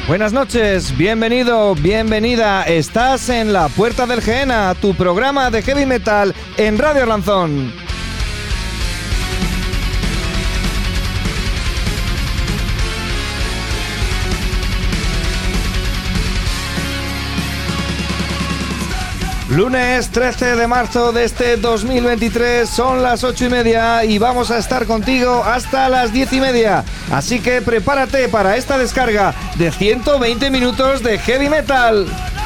Buenas noches, bienvenido, bienvenida. Estás en La Puerta del Gehenna, tu programa de heavy metal en Radio Arlanzón. Lunes 13 de marzo de este 2023, son las 8:30 y vamos a estar contigo hasta las 10:30. Así que prepárate para esta descarga de 120 minutos de heavy metal.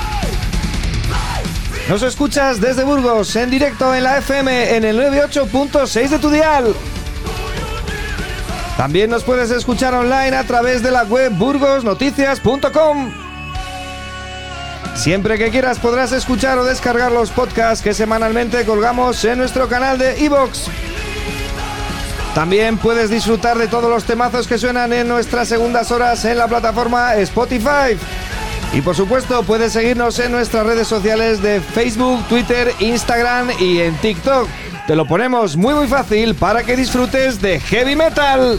Nos escuchas desde Burgos, en directo en la FM, en el 98.6 de tu dial. También nos puedes escuchar online a través de la web burgosnoticias.com. Siempre que quieras podrás escuchar o descargar los podcasts que semanalmente colgamos en nuestro canal de iVoox. También puedes disfrutar de todos los temazos que suenan en nuestras segundas horas en la plataforma Spotify. Y por supuesto puedes seguirnos en nuestras redes sociales de Facebook, Twitter, Instagram y en TikTok. Te lo ponemos muy fácil para que disfrutes de heavy metal.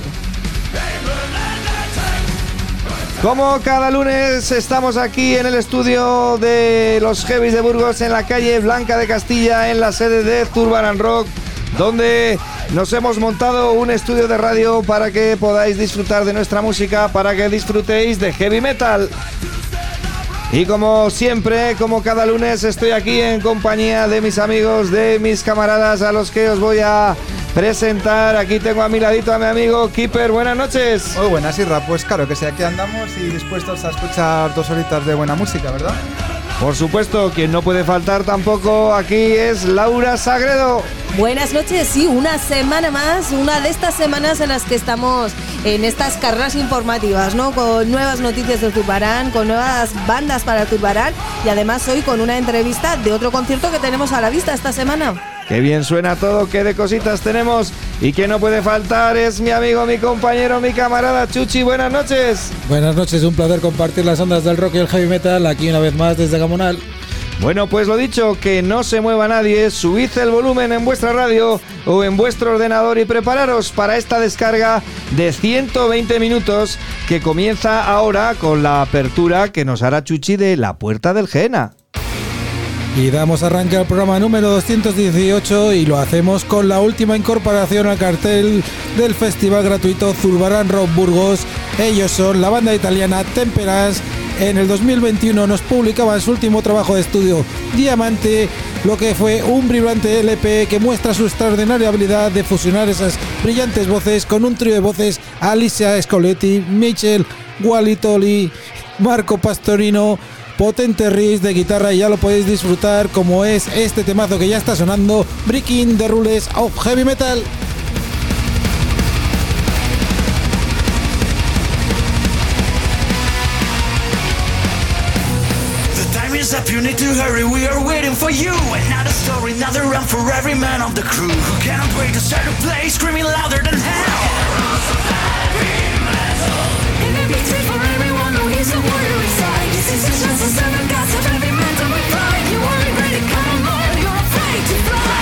Como cada lunes estamos aquí en el estudio de los Heavies de Burgos, en la calle Blanca de Castilla, en la sede de Zurbarán Rock, donde nos hemos montado un estudio de radio para que podáis disfrutar de nuestra música, para que disfrutéis de heavy metal. Y como siempre, como cada lunes, estoy aquí en compañía de mis amigos, de mis camaradas, a los que os voy a presentar. Aquí tengo a mi ladito a mi amigo Keeper. Buenas noches. Muy buenas, Irra. Pues claro que sí, aquí andamos y dispuestos a escuchar 2 horitas de buena música, ¿verdad? Por supuesto, quien no puede faltar tampoco aquí es Laura Sagredo. Buenas noches, sí, una semana más, una de estas semanas en las que estamos en estas carreras informativas, ¿no? Con nuevas noticias de Zurbarán, con nuevas bandas para Zurbarán y además hoy con una entrevista de otro concierto que tenemos a la vista esta semana. Qué bien suena todo, qué de cositas tenemos. Y quien no puede faltar es mi amigo, mi compañero, mi camarada Chuchi. Buenas noches. Buenas noches, un placer compartir las ondas del rock y el heavy metal aquí una vez más desde Gamonal. Bueno, pues lo dicho, que no se mueva nadie, subid el volumen en vuestra radio o en vuestro ordenador y prepararos para esta descarga de 120 minutos que comienza ahora con la apertura que nos hará Chuchi de La Puerta del Gehenna. Y damos arranque al programa número 218 y lo hacemos con la última incorporación al cartel del festival gratuito Zurbarán Rock Burgos. Ellos son la banda italiana Temperance. En el 2021 nos publicaban su último trabajo de estudio, Diamante, lo que fue un brillante LP que muestra su extraordinaria habilidad de fusionar esas brillantes voces con un trío de voces: Alicia Scoletti, Michel Gualitoli, Marco Pastorino. Potente riff de guitarra y ya lo podéis disfrutar como es este temazo que ya está sonando, Breaking the Rules of Heavy Metal. Up, you need to hurry, we are waiting for you. Another story, another run for every man of the crew who cannot wait to start to play, screaming louder than hell. In the beat for everyone who is a warrior inside. This is the chance to serve the gods of every man to be pride. You are ready, come on, you're afraid to fly.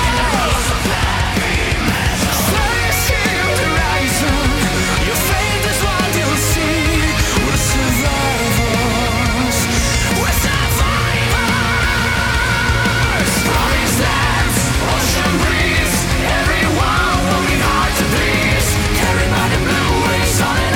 Everyone working hard to please, carried by the blue waves on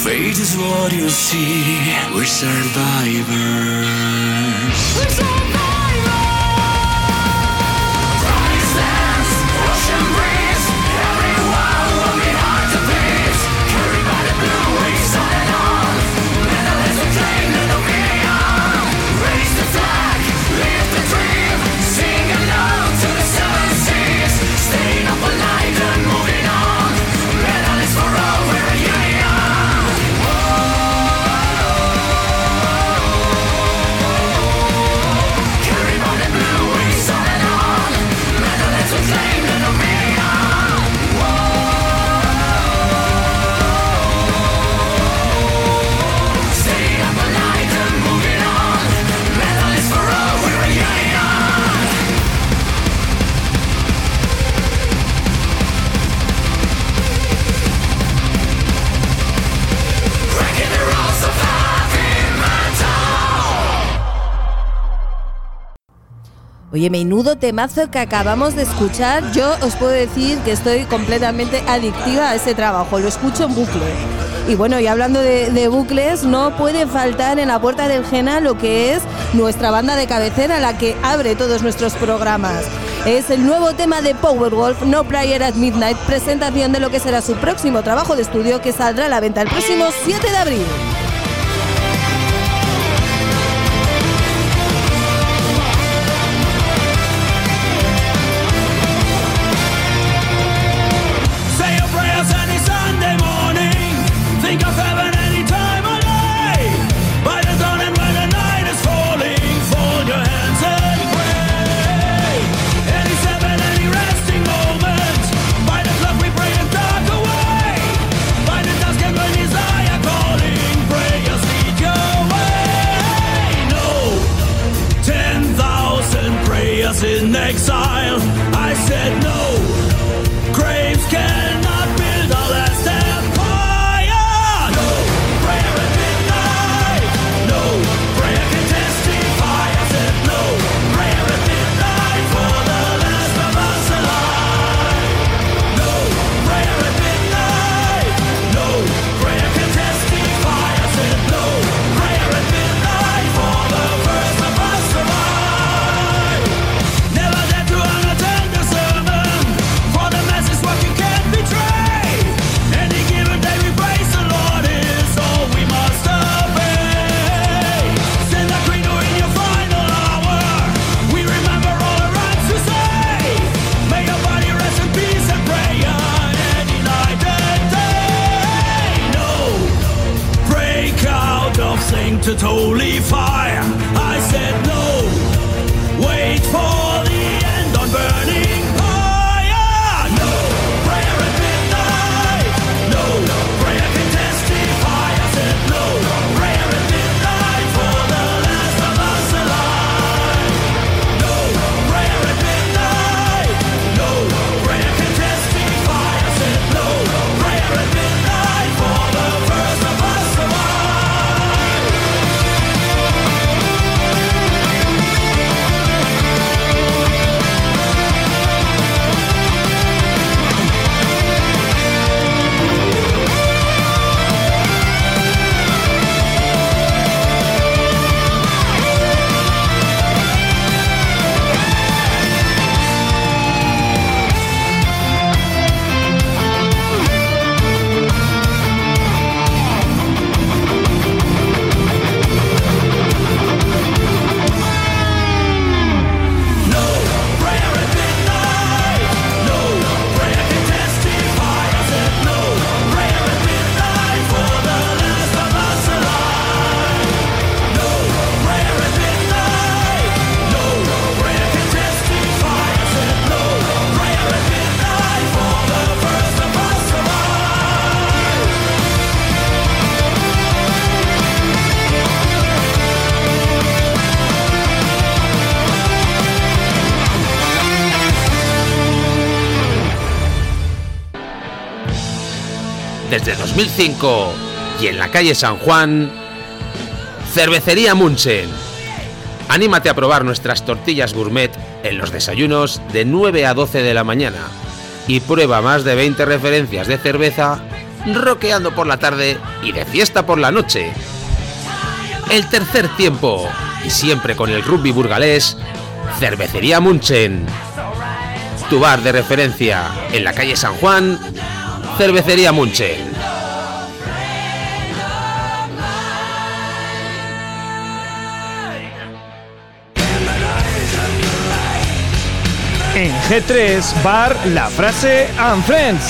Fate is what you see. We're survivors. We're survivors. Rise dance, ocean breeze. Everyone will be hard to beat. Carried by the blue waves on and on. Medalists who claim the dominion. Raise the flag, live the dream. Sing along to the seven seas. Staying up all night and moving on. Medalists for all, we're a union. Oye, menudo temazo que acabamos de escuchar. Yo os puedo decir que estoy completamente adictiva a ese trabajo, lo escucho en bucle. Y bueno, y hablando de bucles, no puede faltar en la Puerta del Jena lo que es nuestra banda de cabecera, la que abre todos nuestros programas. Es el nuevo tema de Powerwolf, No Prayer at Midnight, presentación de lo que será su próximo trabajo de estudio que saldrá a la venta el próximo 7 de abril. Think of heaven any time of day. By the dawn and when the night is falling, fold your hands and pray. Any seven, any resting moment. By the clock we pray the dark away. By the dusk and when desire calling, prayers lead your way. No, 10,000 prayers in exile. I said no. Graves cannot build a last empire. To holy fire, I said no. Wait for the end on burning fire. No prayer at midnight. No prayer can testify. I said no prayer at midnight for the last of us alive. No prayer at midnight. No prayer can testify. I said no prayer at midnight for the first of us alive. Desde 2005 y en la calle San Juan, Cervecería Munchen. Anímate a probar nuestras tortillas gourmet en los desayunos de 9 a 12 de la mañana y prueba más de 20 referencias de cerveza rockeando por la tarde y de fiesta por la noche. El tercer tiempo, y siempre con el rugby burgalés, Cervecería Munchen. Tu bar de referencia en la calle San Juan, Cervecería Munchen. En G3 Bar La Frase and Friends.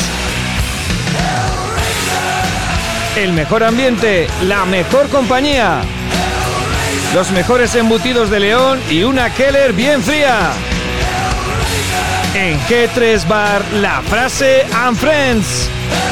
El mejor ambiente, la mejor compañía. Los mejores embutidos de León y una Keller bien fría. En G3 Bar La Frase and Friends.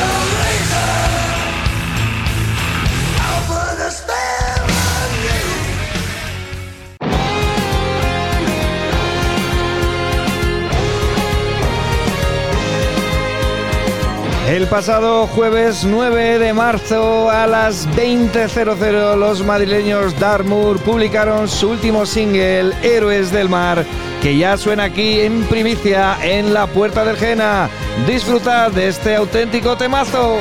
El pasado jueves 9 de marzo a las 20:00 los madrileños Dartmoor publicaron su último single, Héroes del Mar, que ya suena aquí en primicia en la Puerta del Jena. Disfrutad de este auténtico temazo.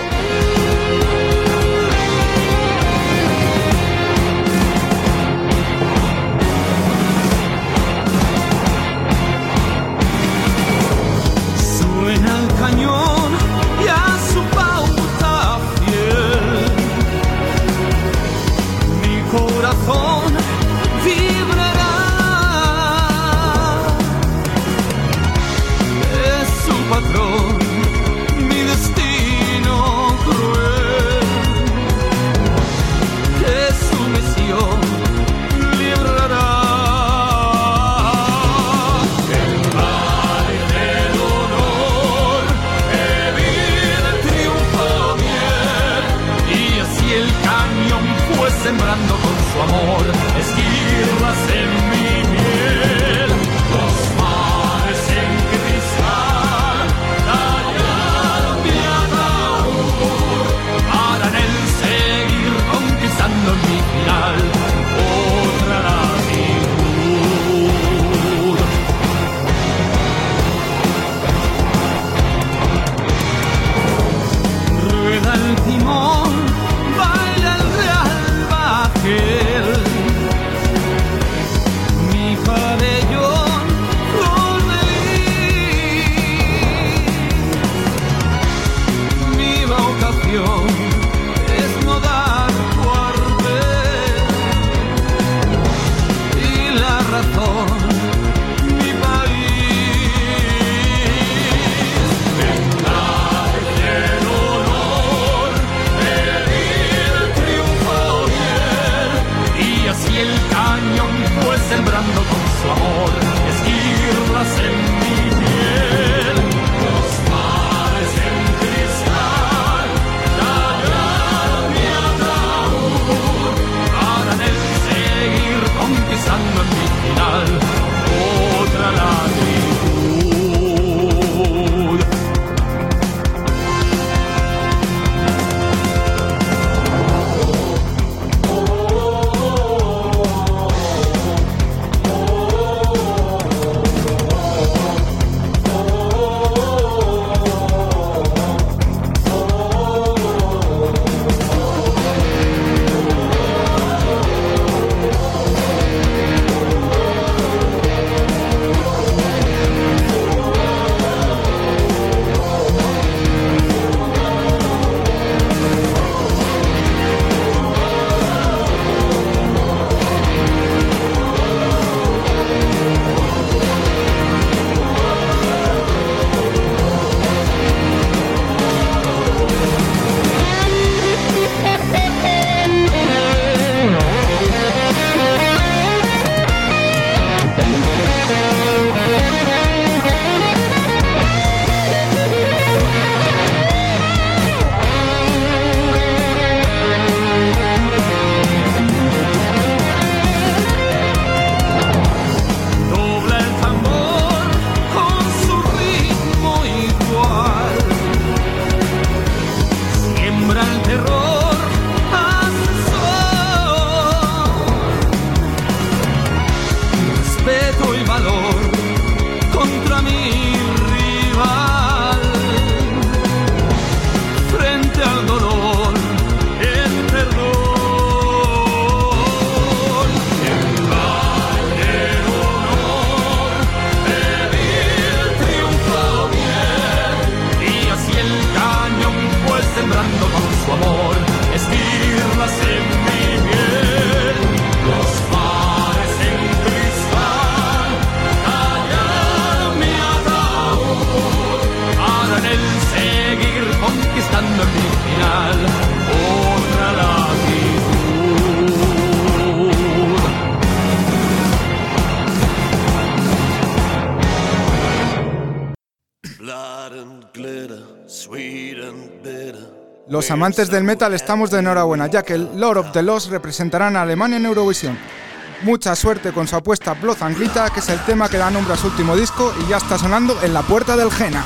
Suena el cañón y a su pauta fiel mi corazón vibrará. Es su patrón, mi destino cruel. Los amantes del metal estamos de enhorabuena, ya que el Lord of the Lost representarán a Alemania en Eurovisión. Mucha suerte con su apuesta Blood and Glitter, que es el tema que da nombre a su último disco y ya está sonando en la puerta del Jena.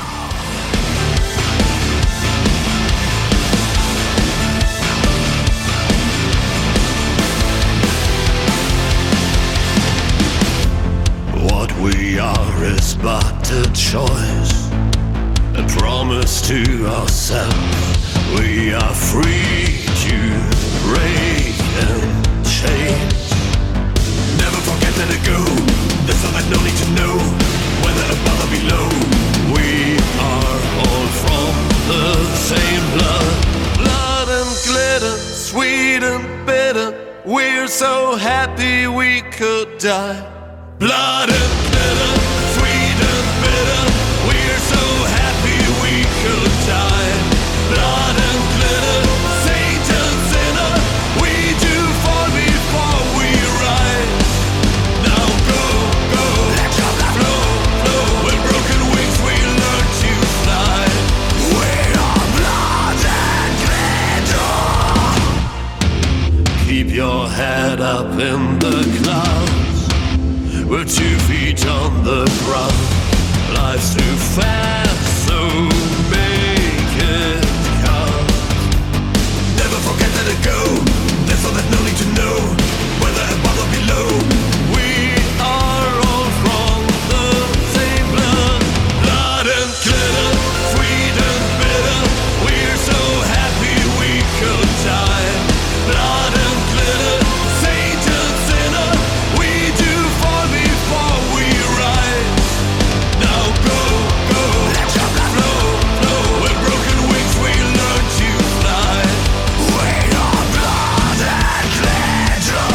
What we are is but a choice, a promise to ourselves. We are free to break and change. Never forget let it go. There's all that no need to know whether above or below. We are all from the same blood. Blood and glitter, sweet and bitter. We're so happy we could die. Blood and glitter, sweet and bitter. We're so happy we could die. Blood and glitter, Satan sinner. We do fall before we rise. Now go, go, let your blood flow, flow. With broken wings we learn to fly. We are blood and glitter. Keep your head up in the clouds. We're 2 feet on the ground. Life's too fast, so make it count. Never forget let it go. There's all that no need to know whether above or below. We are all from the same blood. Blood and glitter, sweet and bitter. We're so happy we could die. Blood and glitter, Satan sinner. We do fall before we rise. Now go, go, let your blood flow, flow. With broken wings we learn to fly. We are blood and glitter.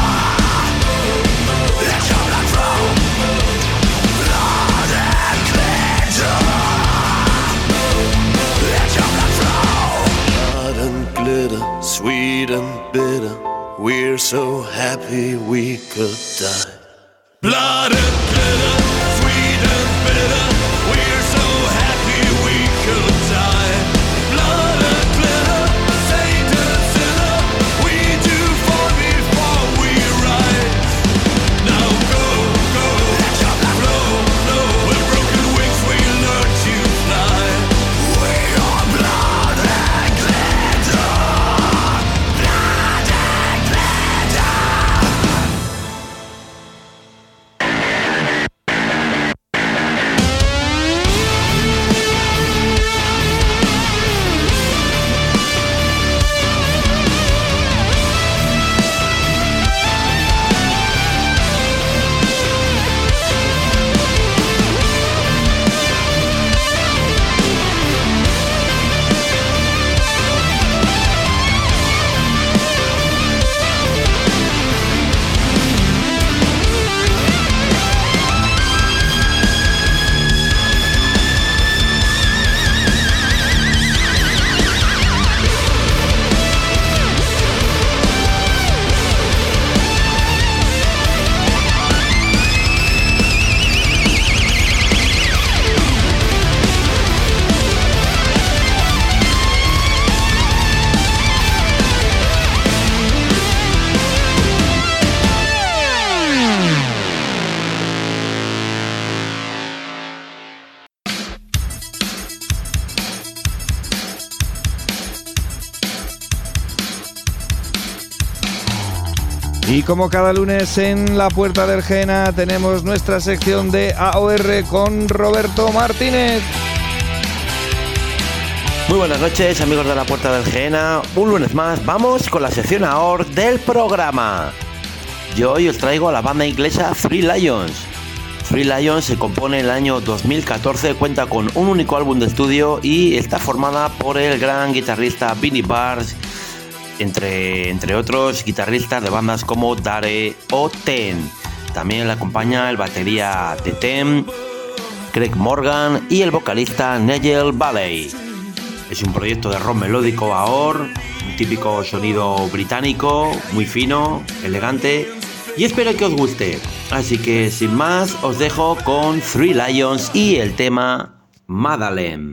Let your blood flow, blood and glitter. Let your blood flow. Blood and glitter, sweet and bitter. We're so happy we could die. Blood and glitter, sweet and bitter. We're so happy we could die. Blood and glitter, Satan sinner. We do fall before we rise. Now go, go, let your blood flow, flow. With broken wings we learn to fly. We are blood and glitter. Blood and glitter. Y como cada lunes en la Puerta del Jena tenemos nuestra sección de AOR con Roberto Martínez. Muy buenas noches, amigos de la Puerta del Jena. Un lunes más vamos con la sección AOR del programa. Yo hoy os traigo a la banda inglesa Three Lions. Three Lions se compone en el año 2014, cuenta con un único álbum de estudio y está formada por el gran guitarrista Vinnie Barnes, entre otros guitarristas de bandas como Dare o Ten. También le acompaña el batería de Ten, Craig Morgan, y el vocalista Nigel Bailey. Es un proyecto de rock melódico AOR, un típico sonido británico, muy fino, elegante, y espero que os guste. Así que sin más os dejo con Three Lions y el tema Madalem.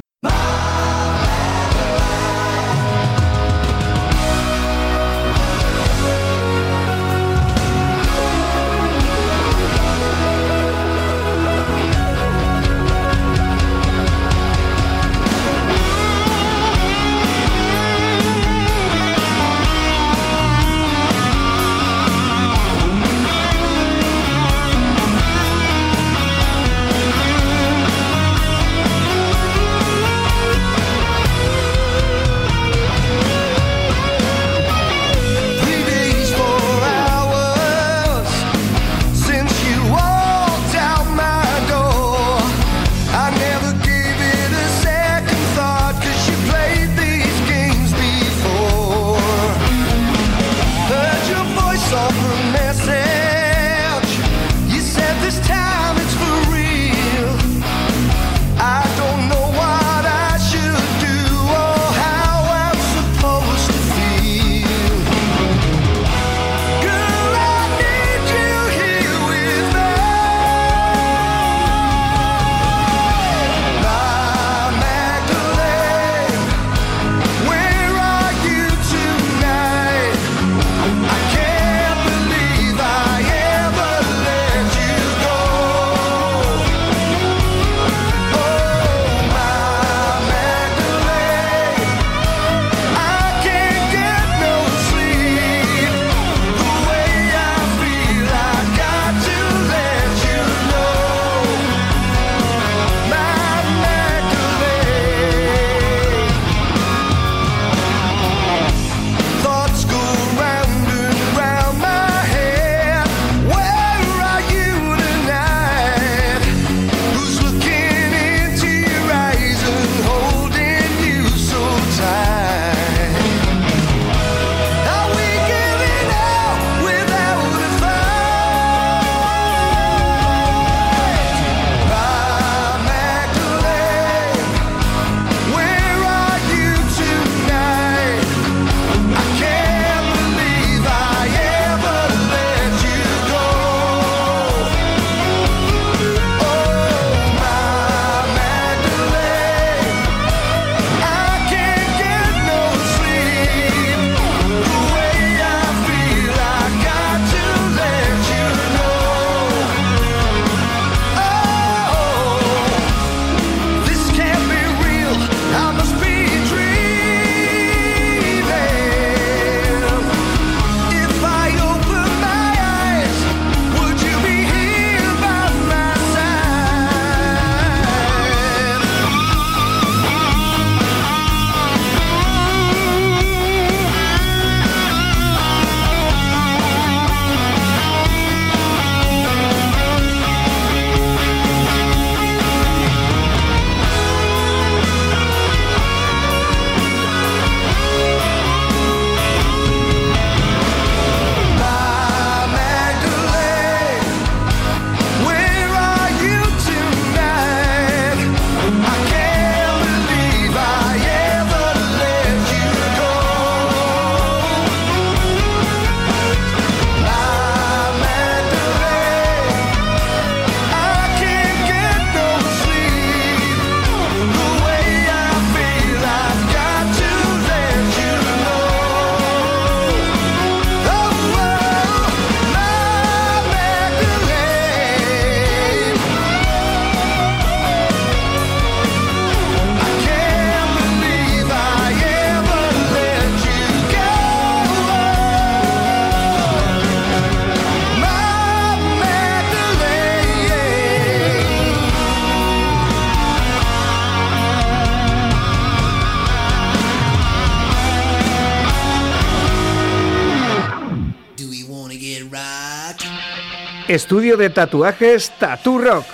Estudio de tatuajes Tattoo Rock.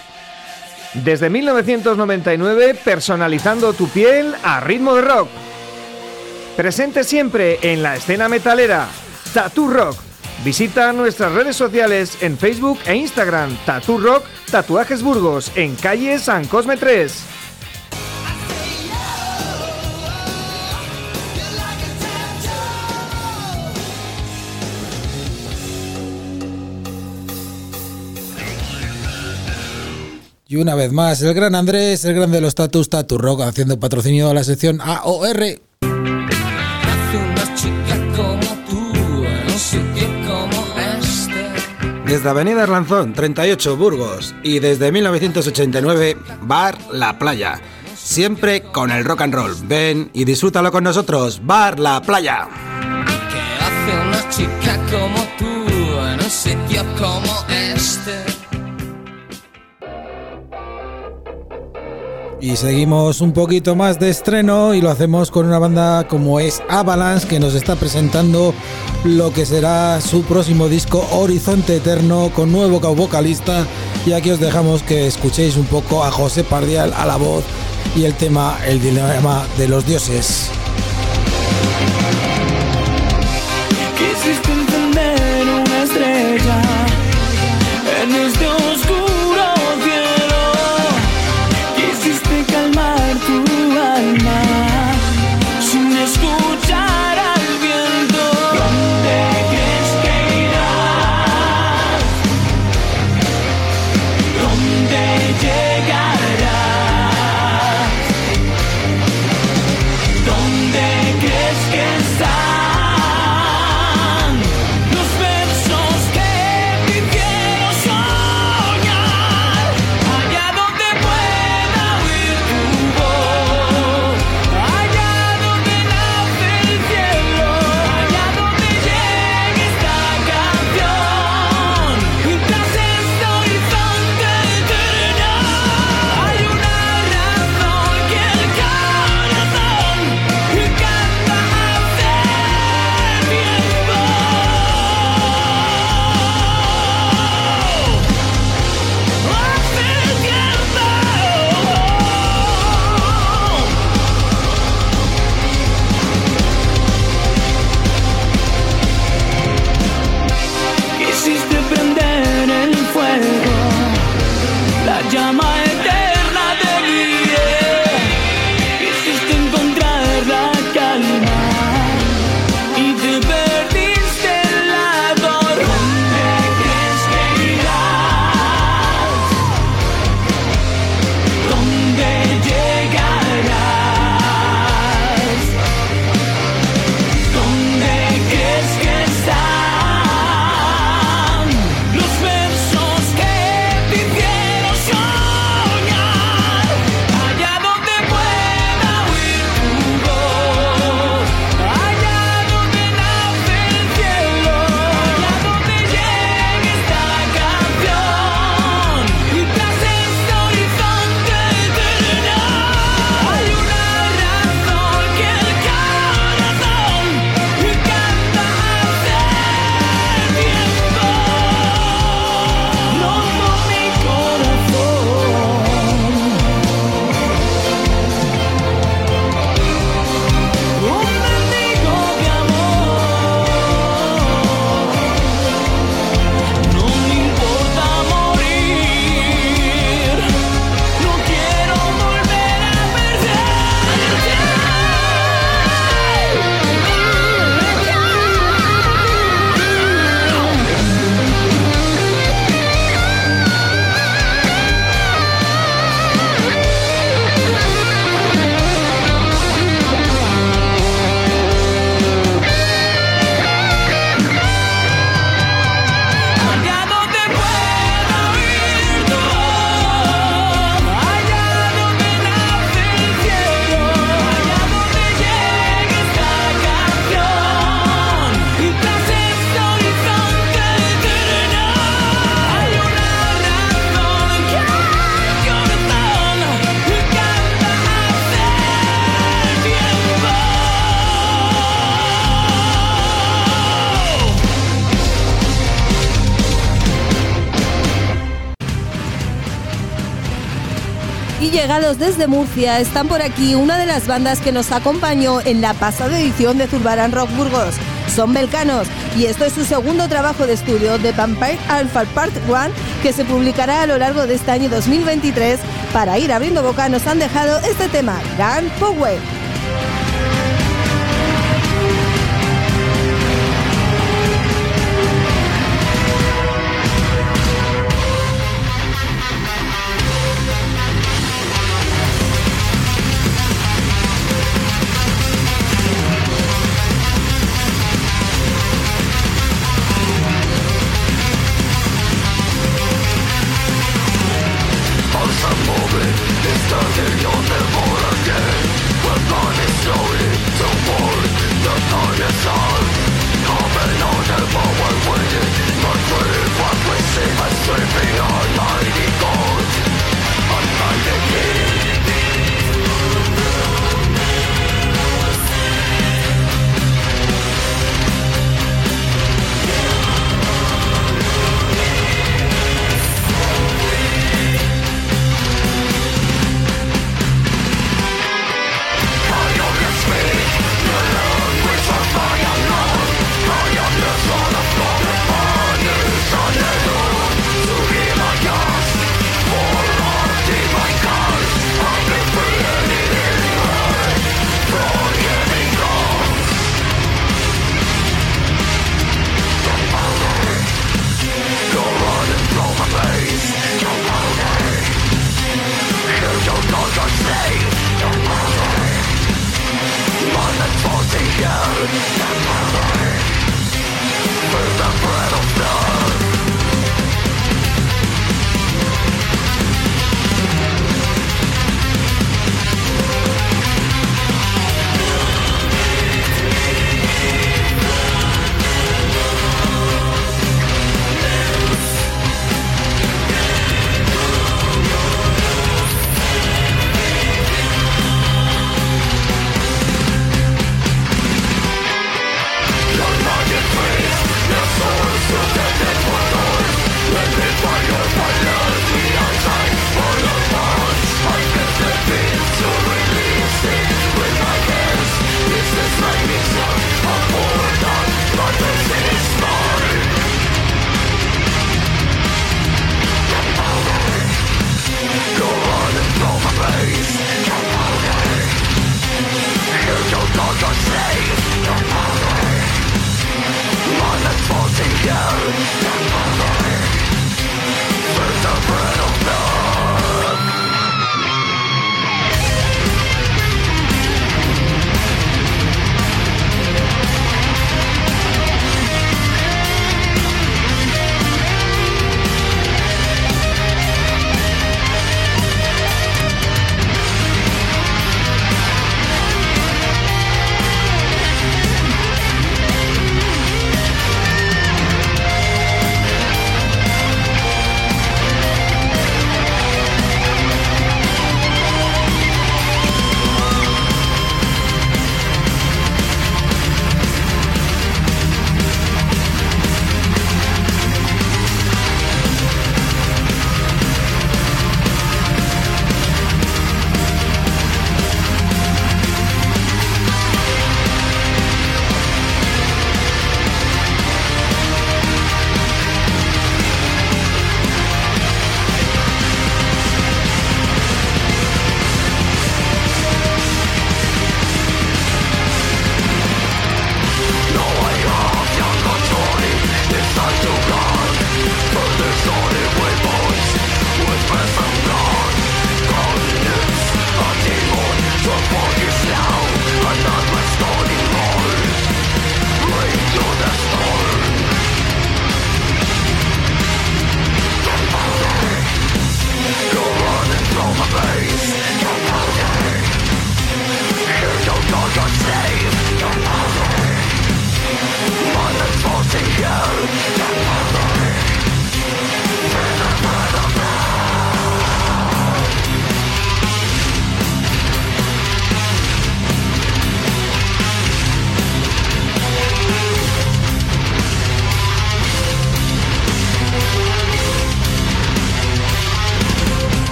Desde 1999, personalizando tu piel a ritmo de rock. Presente siempre en la escena metalera. Tattoo Rock. Visita nuestras redes sociales en Facebook e Instagram. Tattoo Rock Tatuajes Burgos, en calle San Cosme 3. Y una vez más, el gran Andrés, el gran de los Tatus, Tatu Rock, haciendo patrocinio a la sección AOR. Hace una chica como tú, no sé qué como este. Desde Avenida Erlanzón, 38, Burgos. Y desde 1989, Bar La Playa. Siempre con el rock and roll. Ven y disfrútalo con nosotros. Bar La Playa. Que hace una chica como tú, en un sitio como este. Y seguimos un poquito más de estreno y lo hacemos con una banda como es Avalanche, que nos está presentando lo que será su próximo disco, Horizonte Eterno, con nuevo vocalista. Y aquí os dejamos que escuchéis un poco a José Pardial a la voz y el tema El dilema de los dioses. Quisiste encender una estrella en este oscuro cielo. Quisiste calmar tu alma sin escuchar al viento. ¿Dónde crees que irás? ¿Dónde llegarás? ¿Dónde crees que están los versos que te hicieron soñar? Allá donde pueda oír tu voz, allá donde nace el cielo, allá donde llegue esta canción. Y tras este horizonte eterno hay una razón que el corazón canta hace tiempo. Quisiste prender el fuego, la llama eterna te guié. Quisiste encontrar la calma y te perdiste el lado. ¿Dónde crees que irás? ¿Dónde llegarás? ¿Dónde crees que están los versos que te hicieron soñar? Allá donde pueda oír tu voz, allá donde nace el cielo, allá donde llegue esta canción. Y tras este horizonte eterno hay una razón que el corazón canta hace tiempo. No por mi corazón, un mendigo de amor. No me importa morir, no quiero volver a allá donde pueda oír tu voz, allá donde nace el cielo, allá donde llegue esta canción. Y tras este horizonte eterno hay una razón que el corazón canta hace tiempo. Y llegados desde Murcia, están por aquí una de las bandas que nos acompañó en la pasada edición de Zurbarán Rock Burgos. Son Belcanos, y esto es su segundo trabajo de estudio, The Vampire Alpha Part 1, que se publicará a lo largo de este año 2023. Para ir abriendo boca nos han dejado este tema, Gun Power.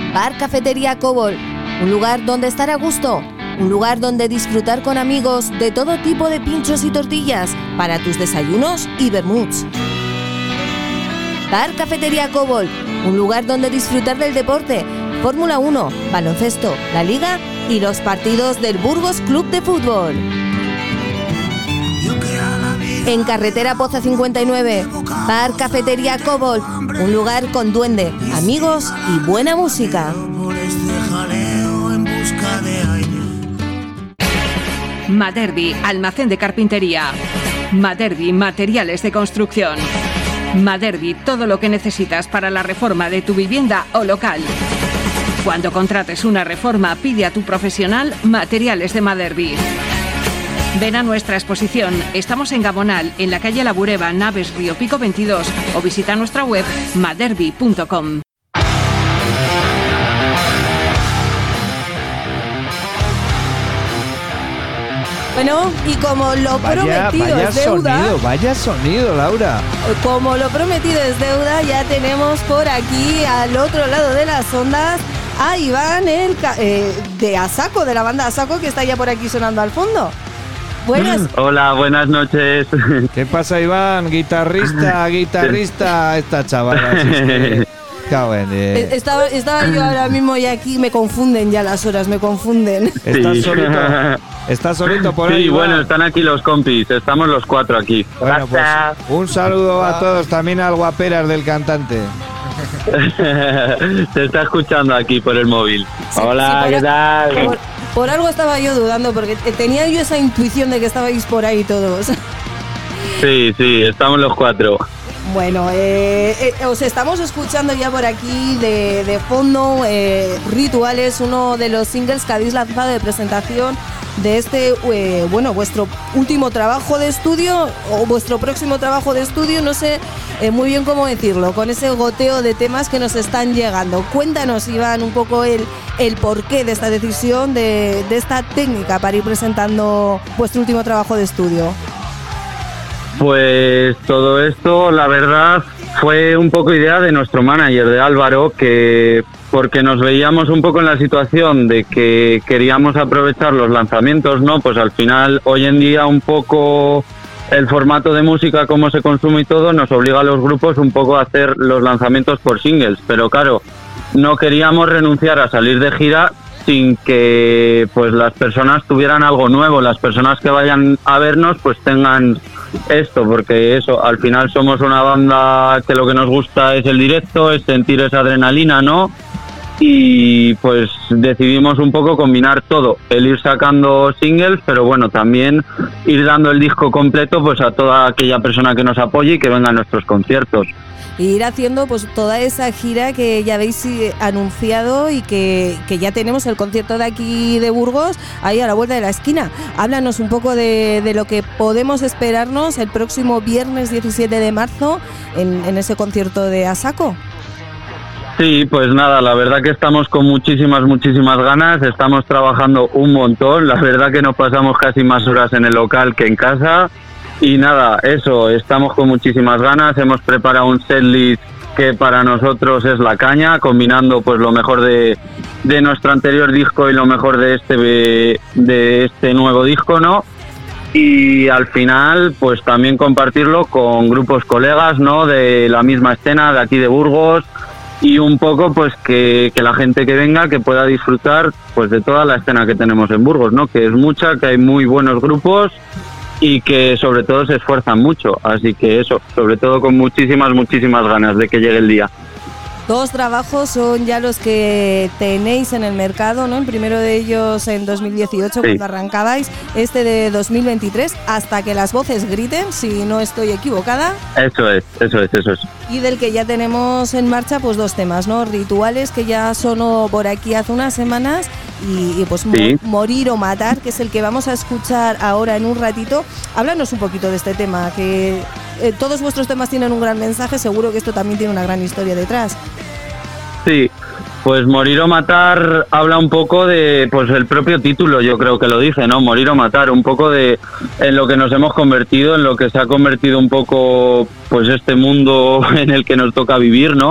Bar Cafetería Cobol, un lugar donde estar a gusto, un lugar donde disfrutar con amigos de todo tipo de pinchos y tortillas para tus desayunos y vermuts. Bar Cafetería Cobol, un lugar donde disfrutar del deporte, Fórmula 1, baloncesto, la Liga y los partidos del Burgos Club de Fútbol. En Carretera Poza 59, Bar Cafetería Cobol, un lugar con duende, amigos y buena música. Maderbi, almacén de carpintería. Maderbi, materiales de construcción. Maderbi, todo lo que necesitas para la reforma de tu vivienda o local. Cuando contrates una reforma, pide a tu profesional Materiales de Maderbi. Ven a nuestra exposición. Estamos en Gamonal, en la calle La Bureba, Naves Río Pico 22, o visita nuestra web maderbi.com. Bueno, y como lo prometido es deuda, Vaya sonido, Laura. como lo prometido es deuda, ya tenemos por aquí al otro lado de las ondas a Iván de Asako, de la banda Asako, que está ya por aquí sonando al fondo. Buenas. Hola, buenas noches. ¿Qué pasa, Iván? Guitarrista, esta chavala. Si es que... cago en, Estaba yo ahora mismo y aquí me confunden ya las horas, me confunden. ¿Estás solito por ahí? Sí, Iván? bueno, están aquí los compis, estamos los 4 aquí. Bueno, pues un saludo a todos, también al guaperas del cantante. Se está escuchando aquí por el móvil. Sí, Hola, sí, ¿qué tal? Por algo estaba yo dudando, porque tenía yo esa intuición de que estabais por ahí todos. Sí, estamos los 4. Bueno, os estamos escuchando ya por aquí de fondo Rituales, uno de los singles que habéis lanzado de presentación de este, vuestro último trabajo de estudio o vuestro próximo trabajo de estudio, no sé muy bien cómo decirlo, con ese goteo de temas que nos están llegando. Cuéntanos, Iván, un poco el porqué de esta decisión, de esta técnica para ir presentando vuestro último trabajo de estudio. Pues todo esto, la verdad, fue un poco idea de nuestro manager, de Álvaro, porque nos veíamos un poco en la situación de que queríamos aprovechar los lanzamientos, ¿no? Pues al final, hoy en día, un poco el formato de música, cómo se consume y todo, nos obliga a los grupos un poco a hacer los lanzamientos por singles. Pero claro, no queríamos renunciar a salir de gira sin que pues las personas tuvieran algo nuevo, las personas que vayan a vernos pues tengan esto, porque eso, al final somos una banda que lo que nos gusta es el directo, es sentir esa adrenalina, ¿no? Y pues decidimos un poco combinar todo, el ir sacando singles, pero bueno, también ir dando el disco completo pues a toda aquella persona que nos apoye y que venga a nuestros conciertos. Y ir haciendo pues toda esa gira que ya habéis anunciado y que ya tenemos el concierto de aquí de Burgos ahí a la vuelta de la esquina. Háblanos un poco de lo que podemos esperarnos el próximo viernes 17 de marzo en ese concierto de Asako. Sí, pues nada, la verdad que estamos con muchísimas ganas, estamos trabajando un montón, la verdad que nos pasamos casi más horas en el local que en casa. Y nada, eso, estamos con muchísimas ganas, hemos preparado un setlist que para nosotros es la caña, combinando pues lo mejor de nuestro anterior disco y lo mejor de este nuevo disco, ¿no? Y al final pues también compartirlo con grupos colegas, ¿no? De la misma escena de aquí de Burgos y un poco pues que la gente que venga que pueda disfrutar pues de toda la escena que tenemos en Burgos, ¿no? Que es mucha, que hay muy buenos grupos y que sobre todo se esfuerzan mucho, así que eso, sobre todo con muchísimas ganas de que llegue el día. Dos trabajos son ya los que tenéis en el mercado, ¿no? El primero de ellos en 2018, sí, cuando arrancabais, este de 2023, Hasta que las voces griten, si no estoy equivocada. Eso es. Y del que ya tenemos en marcha pues dos temas, ¿no? Rituales, que ya sonó por aquí hace unas semanas, y pues sí, Morir o Matar, que es el que vamos a escuchar ahora en un ratito. Háblanos un poquito de este tema, que todos vuestros temas tienen un gran mensaje, seguro que esto también tiene una gran historia detrás. Sí, pues Morir o Matar habla un poco de, pues el propio título yo creo que lo dice, ¿no? Morir o Matar, un poco de en lo que nos hemos convertido, en lo que se ha convertido un poco pues este mundo en el que nos toca vivir, ¿no?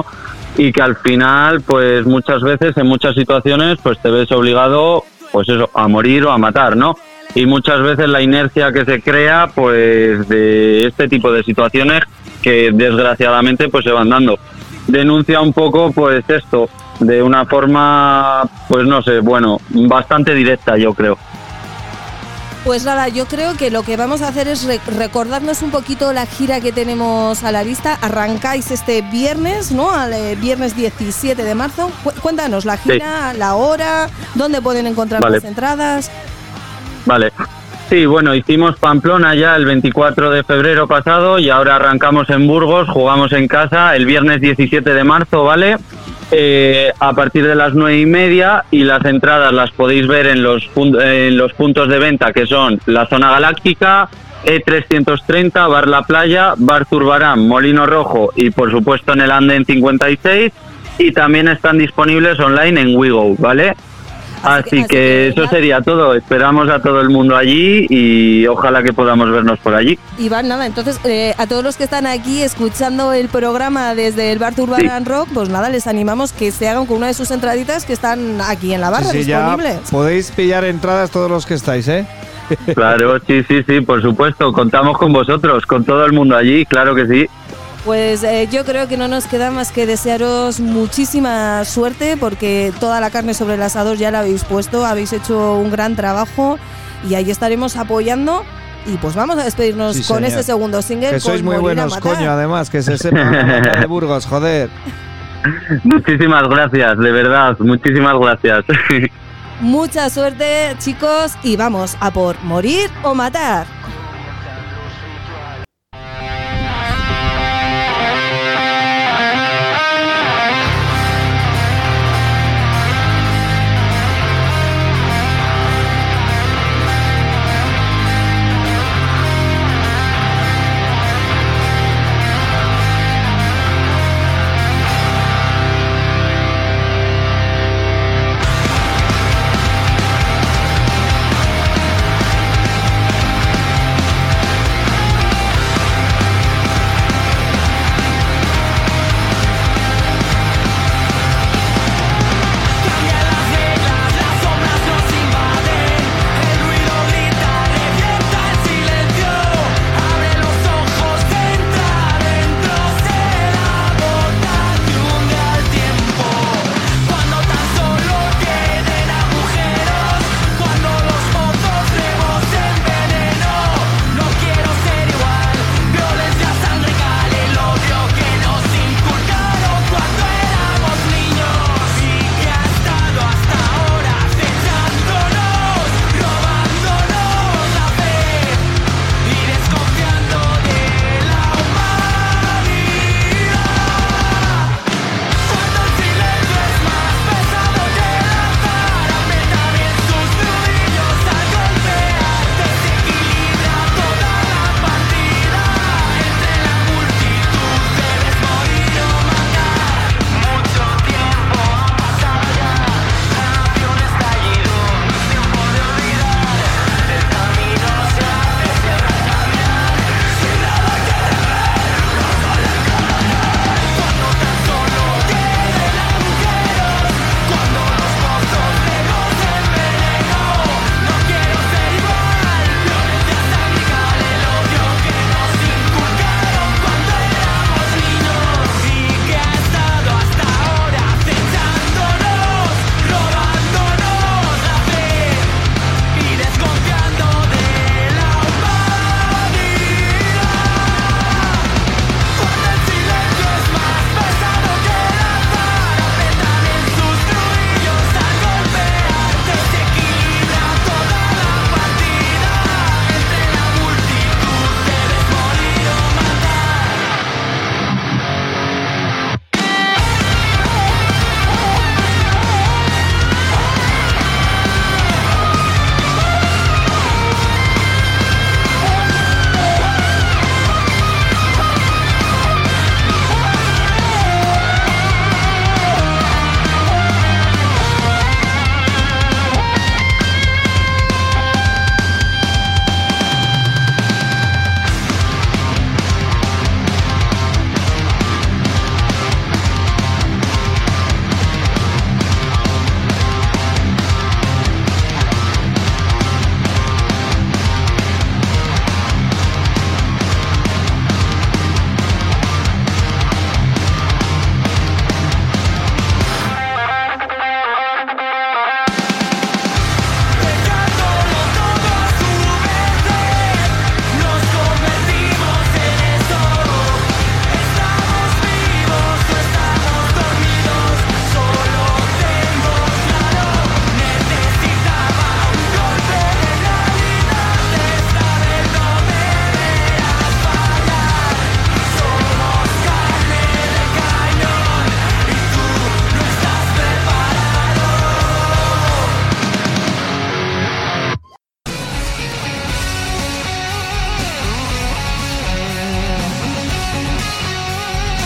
y que al final, pues muchas veces, en muchas situaciones, pues te ves obligado, pues eso, a morir o a matar, ¿no? Y muchas veces la inercia que se crea, pues de este tipo de situaciones que desgraciadamente pues se van dando. Denuncia un poco, pues esto, de una forma, pues no sé, bueno, bastante directa, yo creo. Pues nada, yo creo que lo que vamos a hacer es recordarnos un poquito la gira que tenemos a la vista. Arrancáis este viernes, ¿no? Viernes 17 de marzo. Cuéntanos la gira, la hora, dónde pueden encontrar las entradas. Vale. Sí, bueno, hicimos Pamplona ya el 24 de febrero pasado y ahora arrancamos en Burgos, jugamos en casa el viernes 17 de marzo, ¿vale? A partir de las 9:30, y las entradas las podéis ver en los puntos de venta, que son la Zona Galáctica, E330, Bar La Playa, Bar Zurbarán, Molino Rojo y por supuesto en el Anden 56, y también están disponibles online en WeGo, ¿vale? Así que eso sería todo. Esperamos a todo el mundo allí y ojalá que podamos vernos por allí. Iván, nada, entonces a todos los que están aquí escuchando el programa desde el Bar Zurbarán Rock, pues nada, les animamos que se hagan con una de sus entraditas que están aquí en la barra disponibles. Ya podéis pillar entradas todos los que estáis, ¿eh? Claro, sí, por supuesto. Contamos con vosotros, con todo el mundo allí, claro que sí. Pues yo creo que no nos queda más que desearos muchísima suerte, porque toda la carne sobre el asador ya la habéis puesto, habéis hecho un gran trabajo y ahí estaremos apoyando. Y pues vamos a despedirnos con ese segundo single. Que sois muy buenos, coño, además, que se sepa de Burgos, joder. Muchísimas gracias, de verdad, muchísimas gracias. Mucha suerte, chicos, y vamos a por Morir o Matar.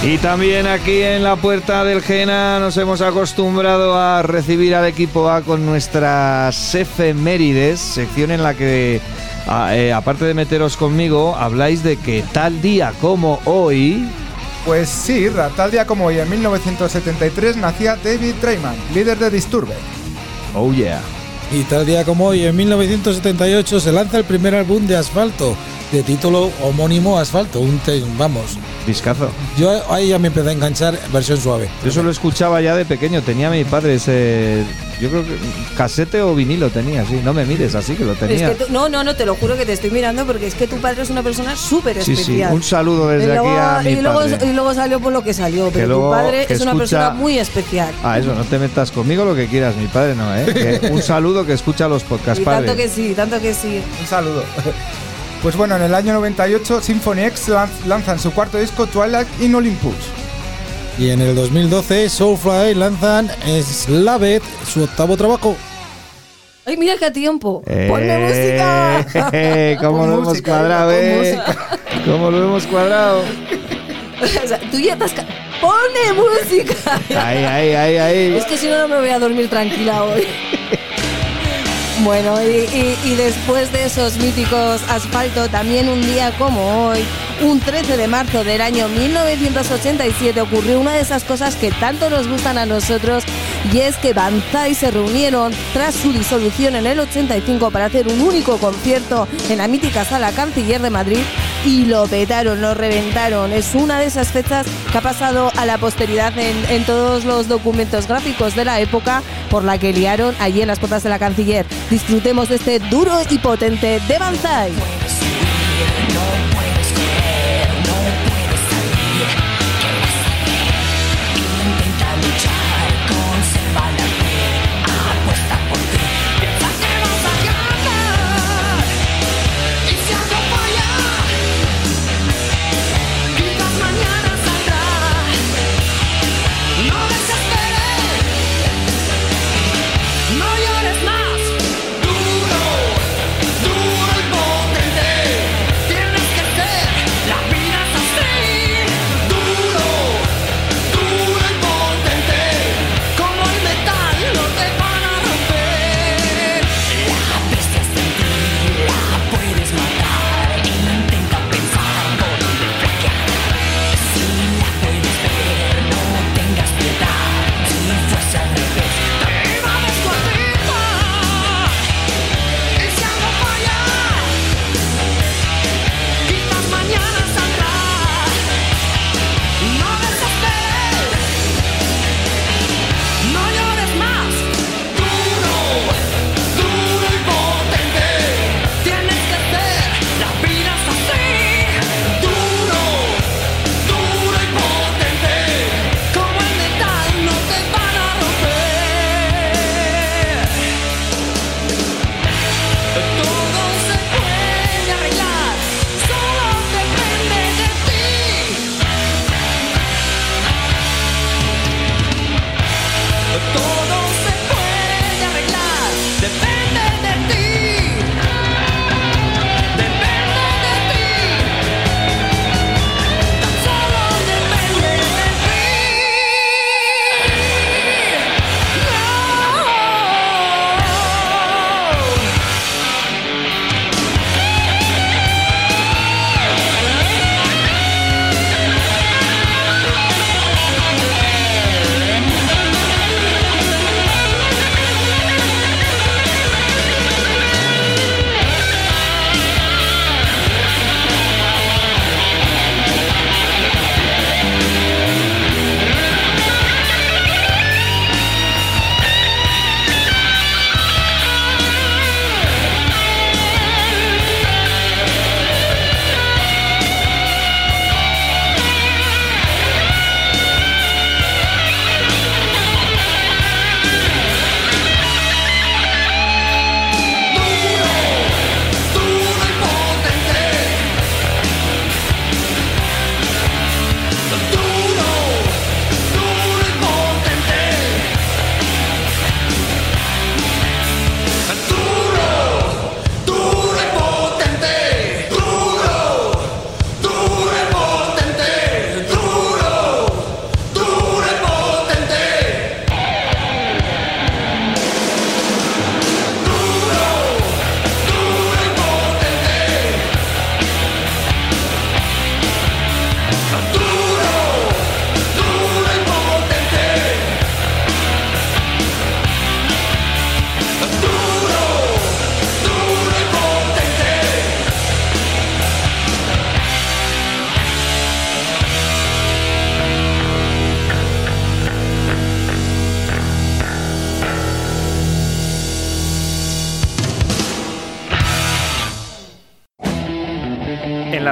Y también aquí en la puerta del Gena nos hemos acostumbrado a recibir al equipo A con nuestras efemérides, sección en la que, aparte de meteros conmigo, habláis de que tal día como hoy... Pues sí, tal día como hoy, en 1973, nacía David Draiman, líder de Disturbed. Oh yeah. Y tal día como hoy, en 1978, se lanza el primer álbum de Asfalto, de título homónimo Asfalto, vamos. Discazo. Yo ahí ya me empecé a enganchar, versión suave. Yo eso lo escuchaba ya de pequeño, tenía mi padre ese... Yo creo que casete o vinilo tenía, sí. No me mires así, que lo tenía. Es que no, te lo juro que te estoy mirando porque es que tu padre es una persona súper especial. Sí, un saludo desde aquí a mi padre. Y luego salió por lo que salió, pero luego, tu padre es una escucha... persona muy especial. Eso, no te metas conmigo lo que quieras, mi padre no, ¿eh? Un saludo que escucha los podcasts, y padre. Tanto que sí. Un saludo. Pues bueno, en el año 98, Symphony X lanzan su cuarto disco, Twilight in Olympus. Y en el 2012, Soulfly lanzan Slaved, su octavo trabajo. ¡Ay, mira qué tiempo! ¡Ponme música! ¿Cómo lo hemos cuadrado, ¿Cómo lo hemos cuadrado? O sea, tú ya estás... ¡Ponme música! Ahí. Es que si no, no me voy a dormir tranquila hoy. Bueno, y después de esos míticos Asfalto, también un día como hoy, un 13 de marzo del año 1987, ocurrió una de esas cosas que tanto nos gustan a nosotros, y es que Banzai se reunieron tras su disolución en el 85 para hacer un único concierto en la mítica Sala Canciller de Madrid, y lo petaron, lo reventaron. Es una de esas fechas que ha pasado a la posteridad en todos los documentos gráficos de la época, por la que liaron allí en las puertas de la Canciller. Disfrutemos de este duro y potente de Banzai. Duro y potente, tienes que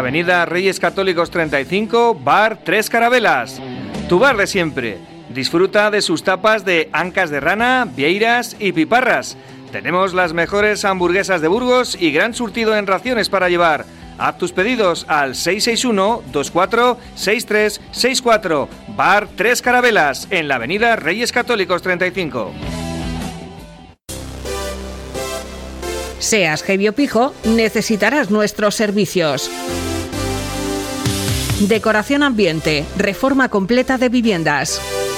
avenida Reyes Católicos 35, Bar Tres Carabelas. Tu bar de siempre. Disfruta de sus tapas de ancas de rana, vieiras y piparras. Tenemos las mejores hamburguesas de Burgos y gran surtido en raciones para llevar. Haz tus pedidos al 661-246364. Bar Tres Carabelas, en la avenida Reyes Católicos 35. Seas heavy o pijo, necesitarás nuestros servicios. Decoración ambiente, reforma completa de viviendas.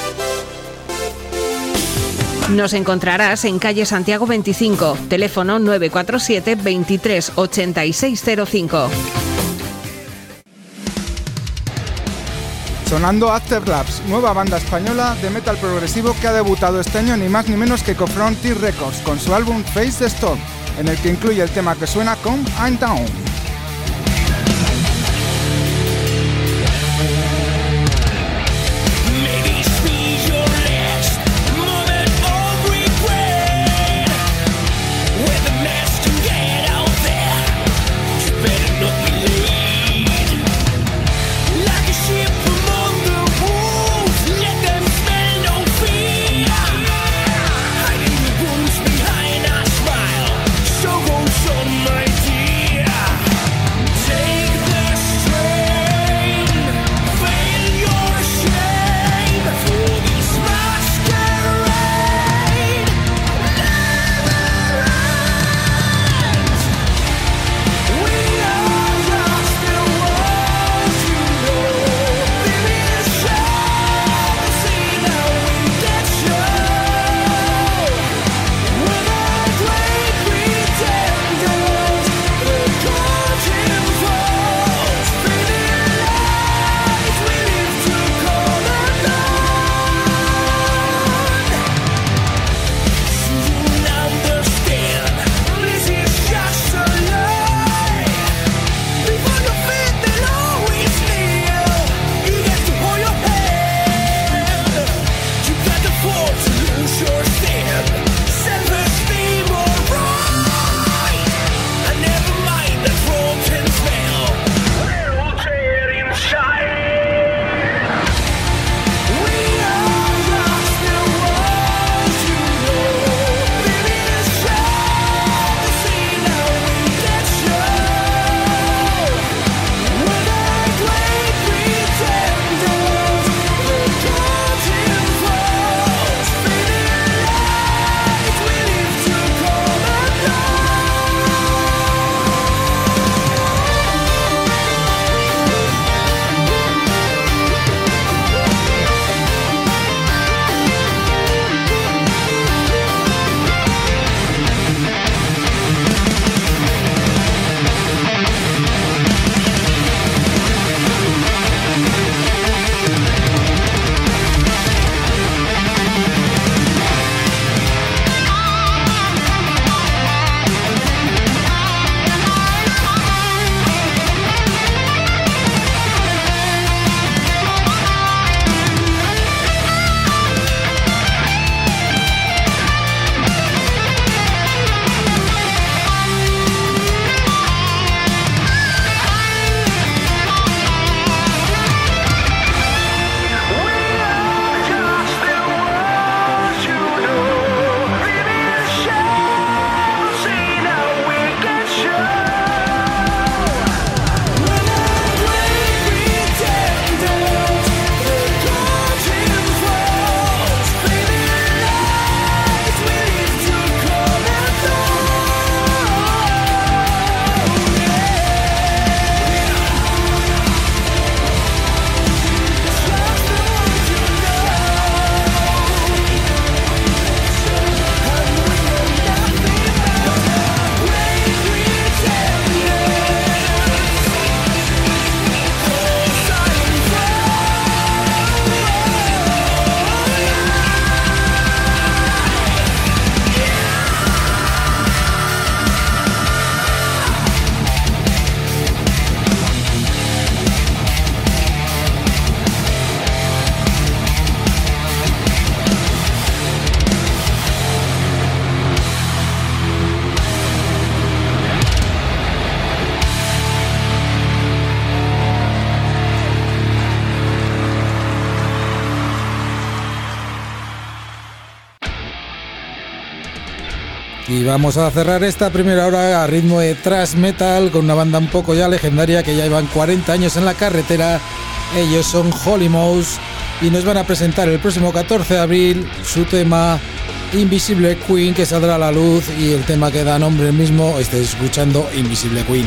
Nos encontrarás en calle Santiago 25, teléfono 947 23 8605. Sonando Afterlapse, nueva banda española de metal progresivo que ha debutado este año ni más ni menos que con Frontier Records con su álbum Face the Storm, en el que incluye el tema que suena Come I'm Down. So goes on, my dear. Y vamos a cerrar esta primera hora a ritmo de thrash metal con una banda un poco ya legendaria que ya llevan 40 años en la carretera. Ellos son Holy Mouse y nos van a presentar el próximo 14 de abril su tema Invisible Queen, que saldrá a la luz, y el tema que da nombre el mismo. Estáis escuchando Invisible Queen.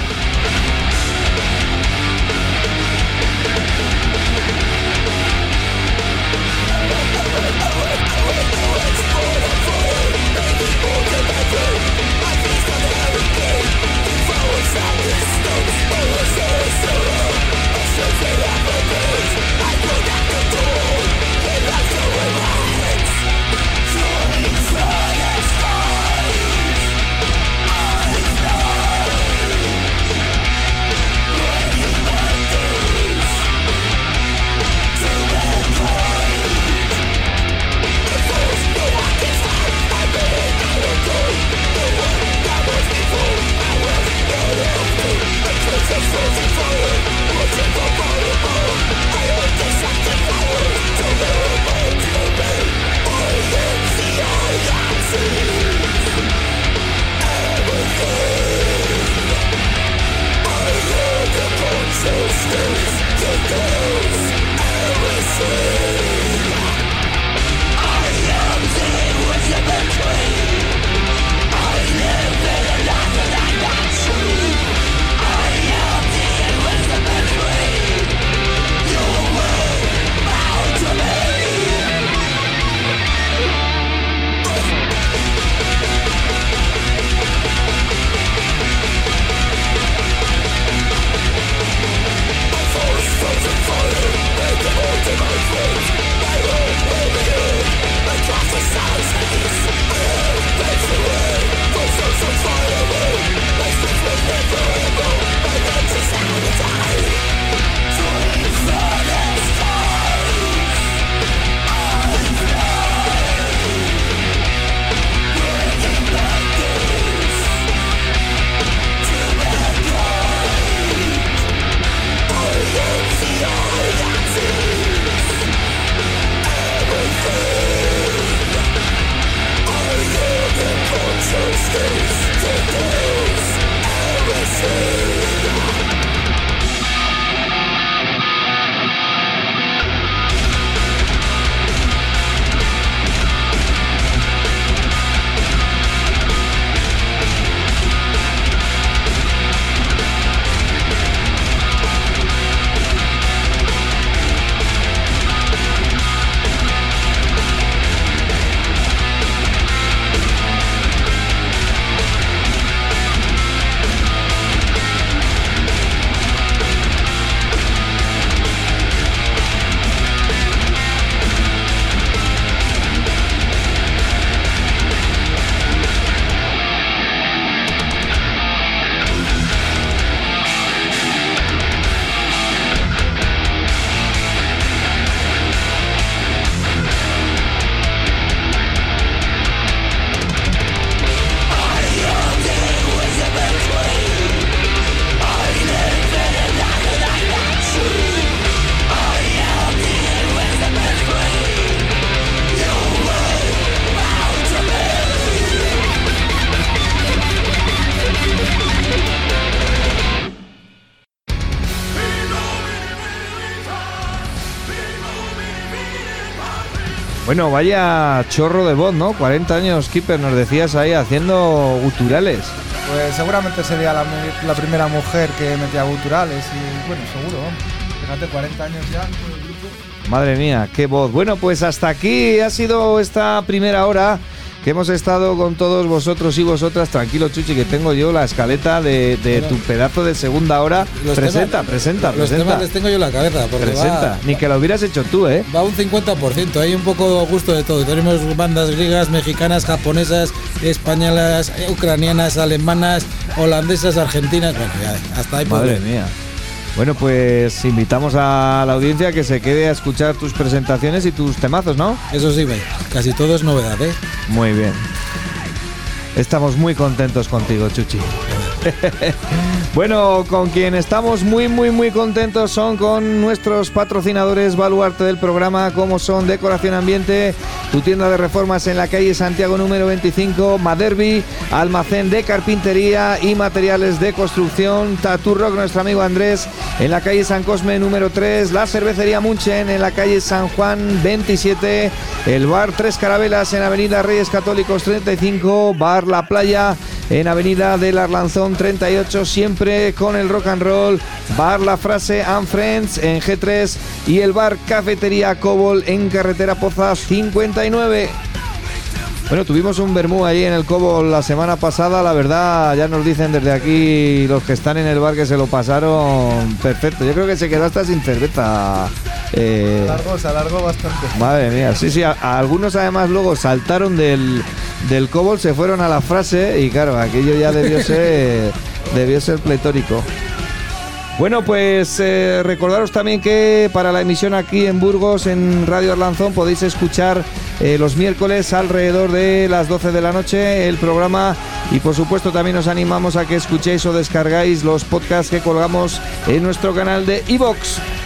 Bueno, vaya chorro de voz, ¿no? 40 años, Keeper, nos decías ahí, haciendo guturales. Pues seguramente sería la primera mujer que metía guturales y, bueno, seguro, fíjate, 40 años ya con el grupo. Madre mía, qué voz. Bueno, pues hasta aquí ha sido esta primera hora que hemos estado con todos vosotros y vosotras. Tranquilo, Chuchi, que tengo yo la escaleta de tu pedazo de segunda hora. Presenta. Los temas les tengo yo en la cabeza. Presenta. Ni que lo hubieras hecho tú, ¿eh? Va un 50%, hay un poco gusto de todo. Tenemos bandas griegas, mexicanas, japonesas, españolas, ucranianas, alemanas, holandesas, argentinas. Bueno, ya, hasta ahí. Madre mía. Bueno, pues invitamos a la audiencia que se quede a escuchar tus presentaciones y tus temazos, ¿no? Eso sí, casi todo es novedad, ¿eh? Muy bien. Estamos muy contentos contigo, Chuchi. Bueno, con quien estamos muy contentos son con nuestros patrocinadores baluarte del programa, como son Decoración Ambiente, tu tienda de reformas en la calle Santiago número 25, Maderbi, almacén de carpintería y materiales de construcción, Tattoo Rock, nuestro amigo Andrés, en la calle San Cosme número 3, la cervecería Munchen en la calle San Juan 27, el bar Tres Carabelas en avenida Reyes Católicos 35, bar La Playa en avenida del Arlanzón 38, siempre con el rock and roll, bar La Frase and Friends en G3 y el bar Cafetería Cobol en carretera Pozas 59. Bueno, tuvimos un vermú ahí en el Cobol la semana pasada, la verdad, ya nos dicen desde aquí los que están en el bar que se lo pasaron perfecto. Yo creo que se quedó hasta sin cerveza. Se alargó bastante. Madre mía, sí, a algunos además luego saltaron del Cobol, se fueron a La Frase y claro, aquello ya debió ser pletórico. Bueno, pues recordaros también que para la emisión aquí en Burgos, en Radio Arlanzón, podéis escuchar los miércoles alrededor de las 12 de la noche el programa y por supuesto también os animamos a que escuchéis o descargáis los podcasts que colgamos en nuestro canal de iVoox.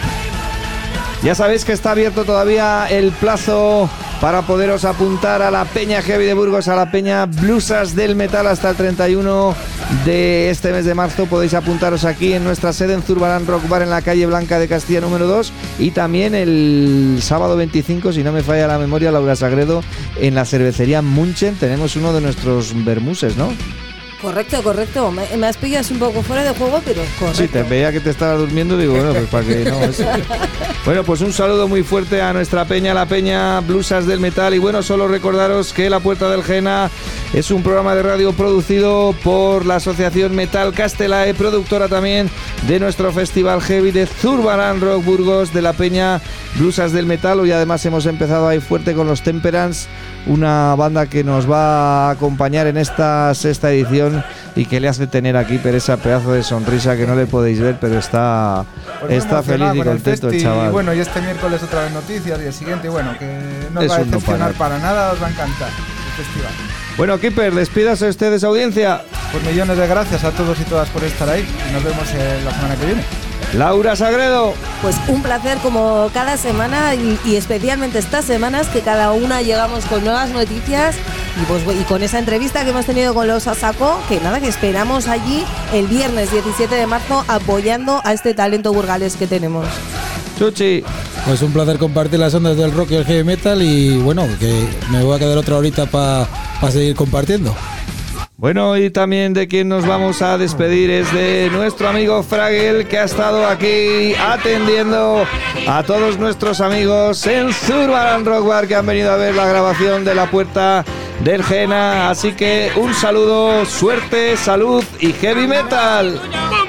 Ya sabéis que está abierto todavía el plazo para poderos apuntar a la Peña Heavy de Burgos, a la Peña Blusas del Metal hasta el 31 de este mes de marzo. Podéis apuntaros aquí en nuestra sede en Zurbarán Rock Bar en la calle Blanca de Castilla número 2 y también el sábado 25, si no me falla la memoria, Laura Sagredo, en la cervecería Munchen tenemos uno de nuestros vermuses, ¿no? Correcto. Me has pillado un poco fuera de juego, pero correcto. Sí, te veía que te estabas durmiendo, digo, bueno, pues para que no... Bueno, pues un saludo muy fuerte a nuestra peña, la Peña Blusas del Metal. Y bueno, solo recordaros que La Puerta del Jena es un programa de radio producido por la Asociación Metal Castelae, productora también de nuestro Festival Heavy de Zurbarán Rock Burgos, de la Peña Blusas del Metal. Hoy además hemos empezado ahí fuerte con los Temperance, una banda que nos va a acompañar en esta sexta edición y que le hace tener aquí esa pedazo de sonrisa que no le podéis ver, pero está feliz y contento el chaval. Y bueno, y este miércoles otra vez noticias y el siguiente, bueno, que no os va a decepcionar para nada, os va a encantar el festival. Bueno, Keeper, despídase usted de esa audiencia. Pues millones de gracias a todos y todas por estar ahí y nos vemos la semana que viene. Laura Sagredo. Pues un placer como cada semana y especialmente estas semanas que cada una llegamos con nuevas noticias y con esa entrevista que hemos tenido con los Asako, que nada, que esperamos allí el viernes 17 de marzo apoyando a este talento burgalés que tenemos. Chuchi. Pues un placer compartir las ondas del rock y el heavy metal y bueno, que me voy a quedar otra horita para seguir compartiendo. Bueno, y también de quien nos vamos a despedir es de nuestro amigo Fragel, que ha estado aquí atendiendo a todos nuestros amigos en Zurbarán Rock Bar que han venido a ver la grabación de La Puerta del Jena. Así que un saludo, suerte, salud y heavy metal.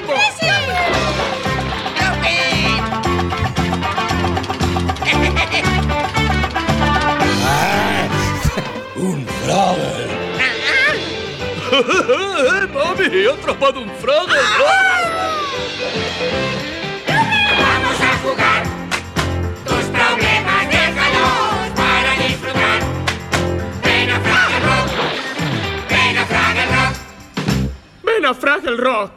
¡Un Fragel! ¡Mami! ¡He atrapado un Fragel! Vamos a jugar. Tus problemas déjalos para disfrutar. Ven a Fragel Rock. Ven a Fragel Rock. ¡Ven a Fragel Rock!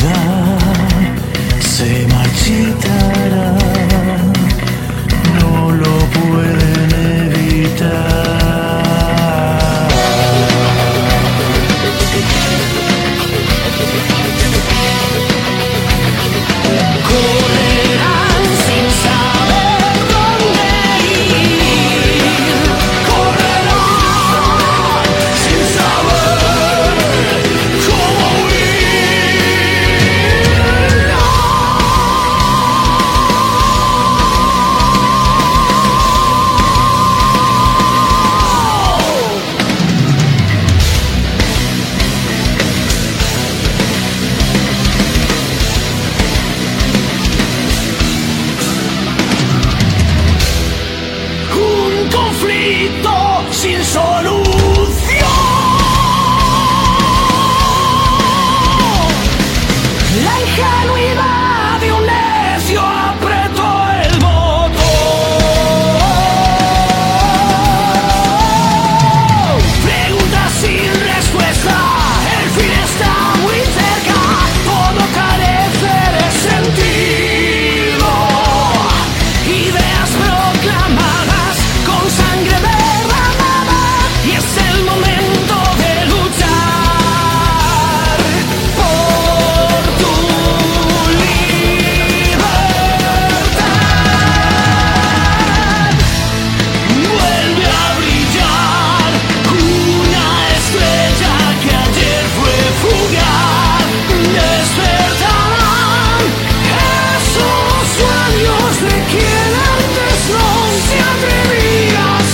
Se marchitará, no La ingenuidad de un necio apretó el botón. Preguntas sin respuesta, el fin está muy cerca, todo carece de sentido. Ideas proclamadas con sangre derramada, y es el momento de luchar por tu libertad. Vuelve a brillar una estrella que ayer fue fugaz. Despertarán esos sueños de quien antes no se atrevía a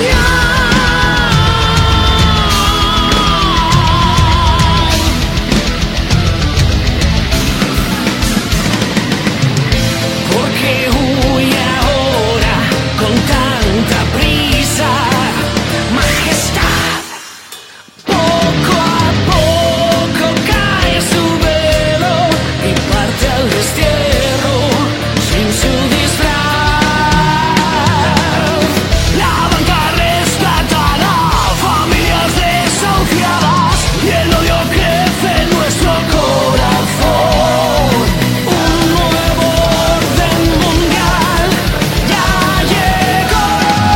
soñar. Porque huye ahora con tanta prisa, majestad. Poco a poco cae su velo y parte al destierro sin su disfraz. La banca rescatará familias desahuciadas y el odio crece en nuestro corazón. Un nuevo orden mundial ya llegó.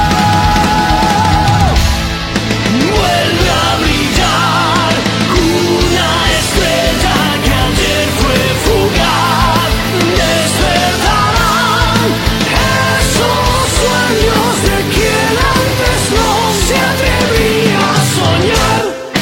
Vuelve a brillar una estrella que ayer fue fugaz. Despertarán esos sueños de quien antes no se atrevía a soñar.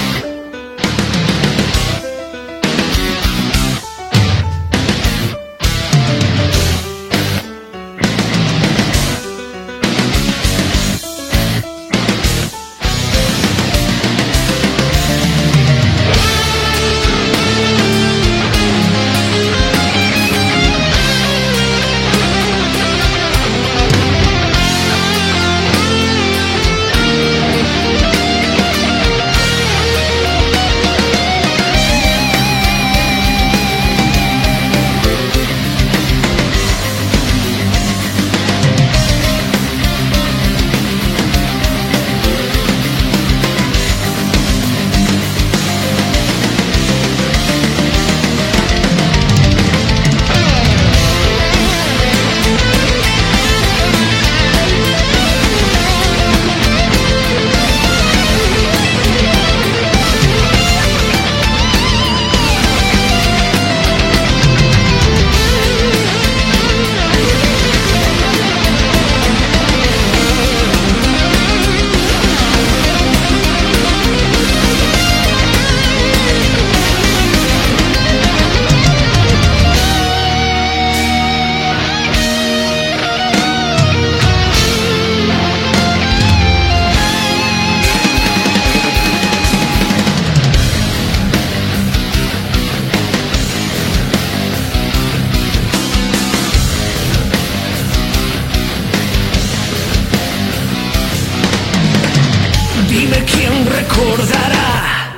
Dime quién recordará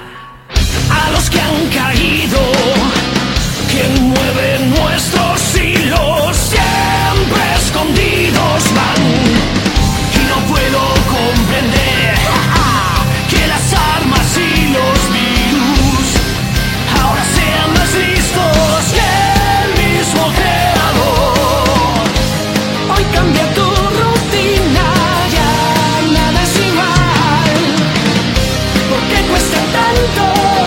a los que han caído, quién mueve nuestros hilos, siempre escondidos van. Y no puedo comprender que las armas y los virus ahora sean más listos que el mismo creador. Hoy cambia tu rutina, ya nada es igual. ¿Por qué cuesta tanto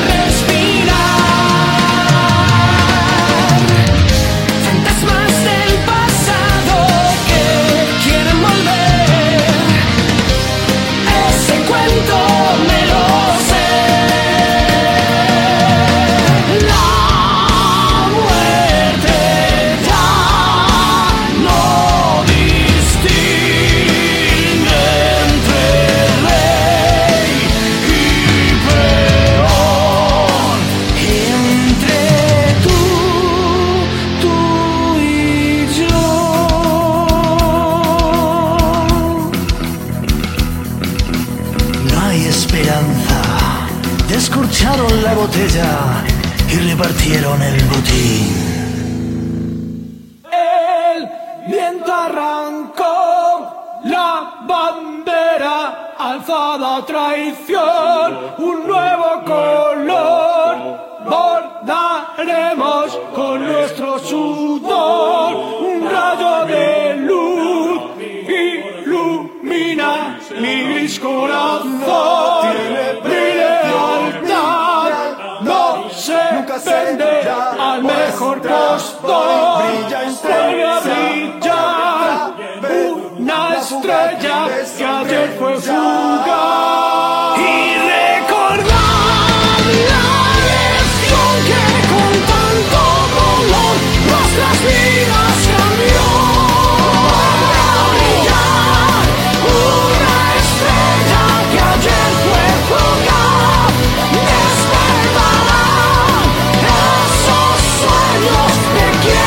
respirar? Fantasmas del pasado que quieren volver. Ese cuento me lo sé. La muerte ya no distingue entre rey y peor, entre tú y yo. No hay esperanza, descorcharon la botella y repartieron el botín. El viento arrancó la bandera, alzada traición, un nuevo color. Bordaremos con nuestro sudor, un rayo de luz ilumina mi gris corazón. Mi lealtad no se vende al mejor postor. Vuelve a brillar una estrella que ayer fue fugaz. Y recordar la lección que con tanto dolor nuestras vidas cambió. Vuelve a brillar una estrella que ayer fue fugaz. Despertarán esos sueños de quien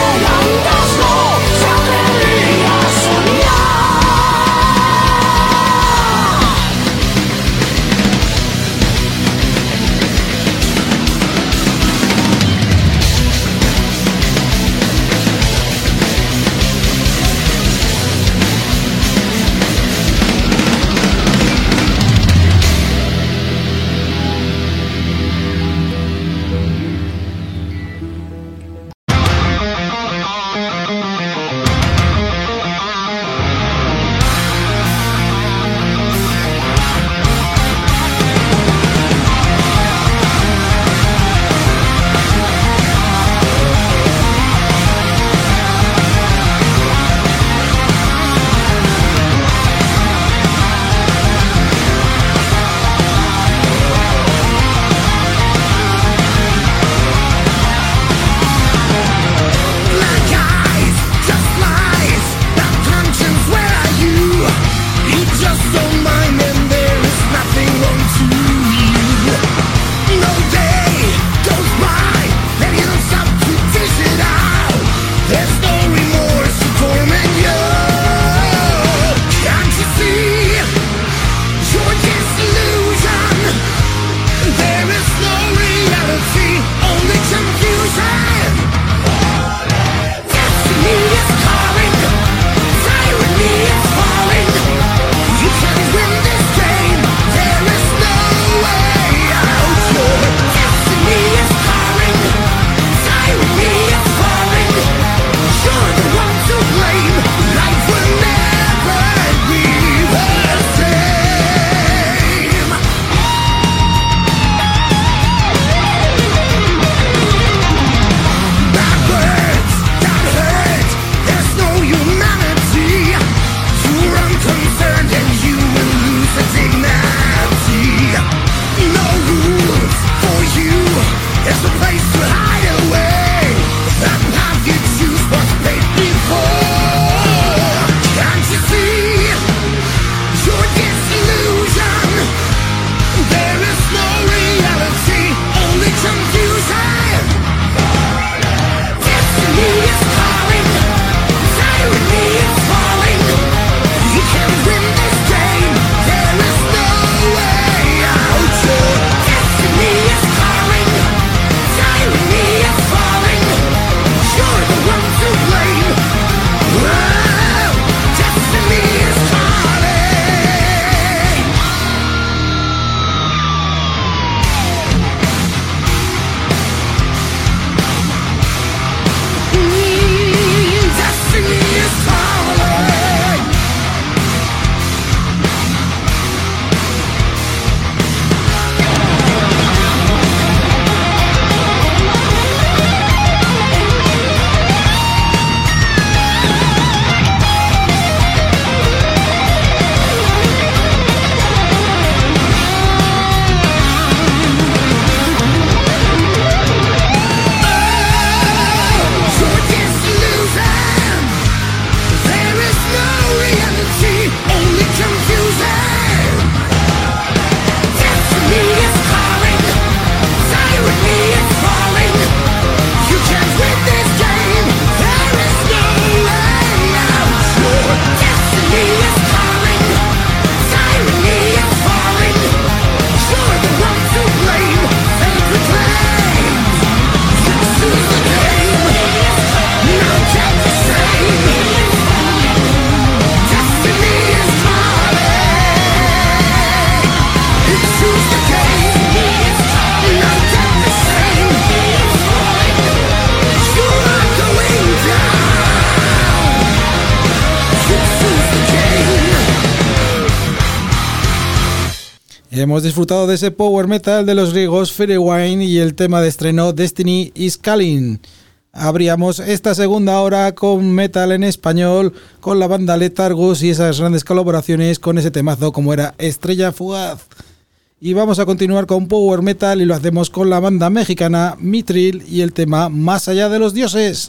Hemos disfrutado de ese power metal de los griegos Firewind y el tema de estreno Destiny is Calling. Abríamos esta segunda hora con metal en español, con la banda Letargus y esas grandes colaboraciones con ese temazo como era Estrella Fugaz. Y vamos a continuar con power metal y lo hacemos con la banda mexicana Mithril y el tema Más allá de los dioses.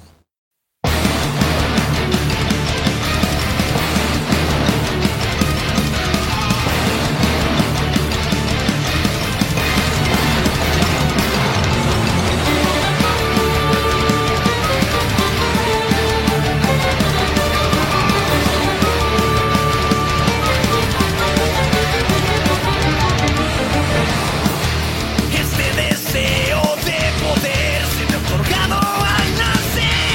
Este deseo de poder se me ha otorgado al nacer.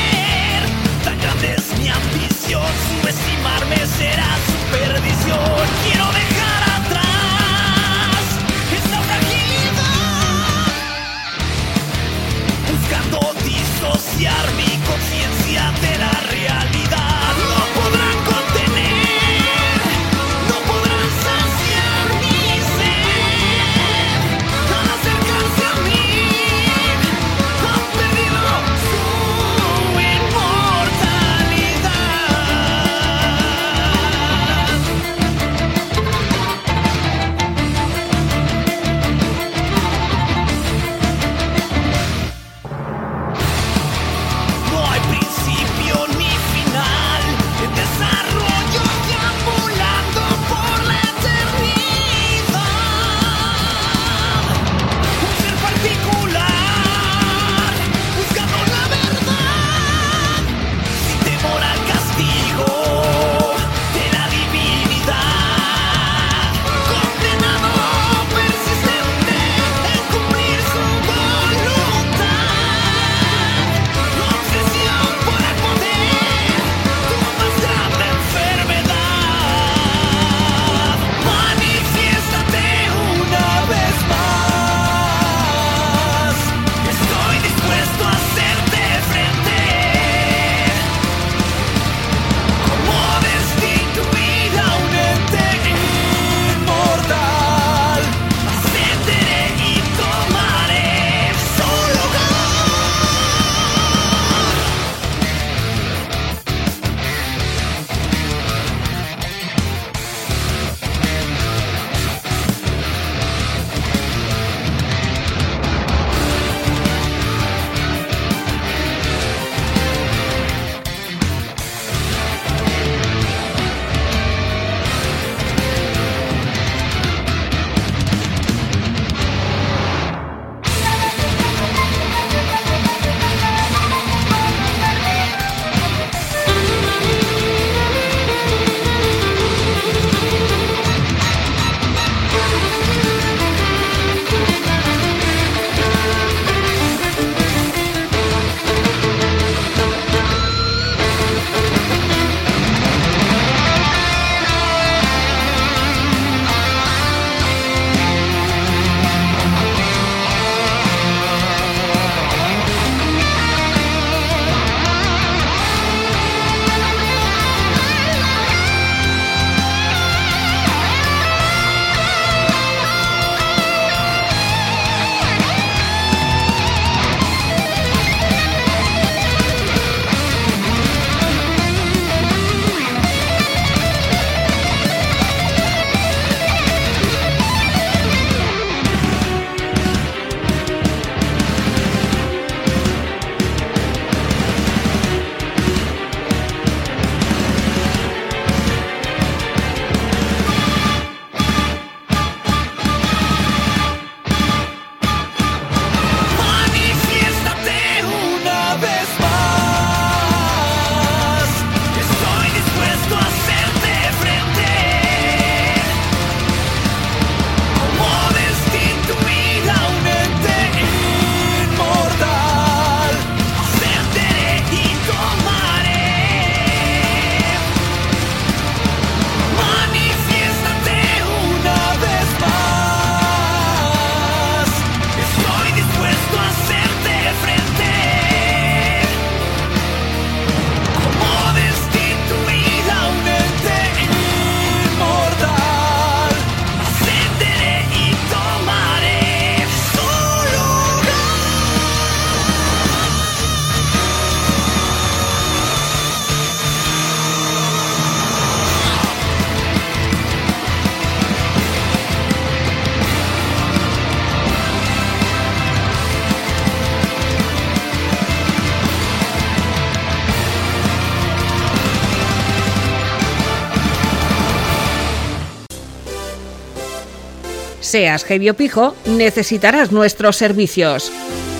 Seas heavy o pijo, necesitarás nuestros servicios.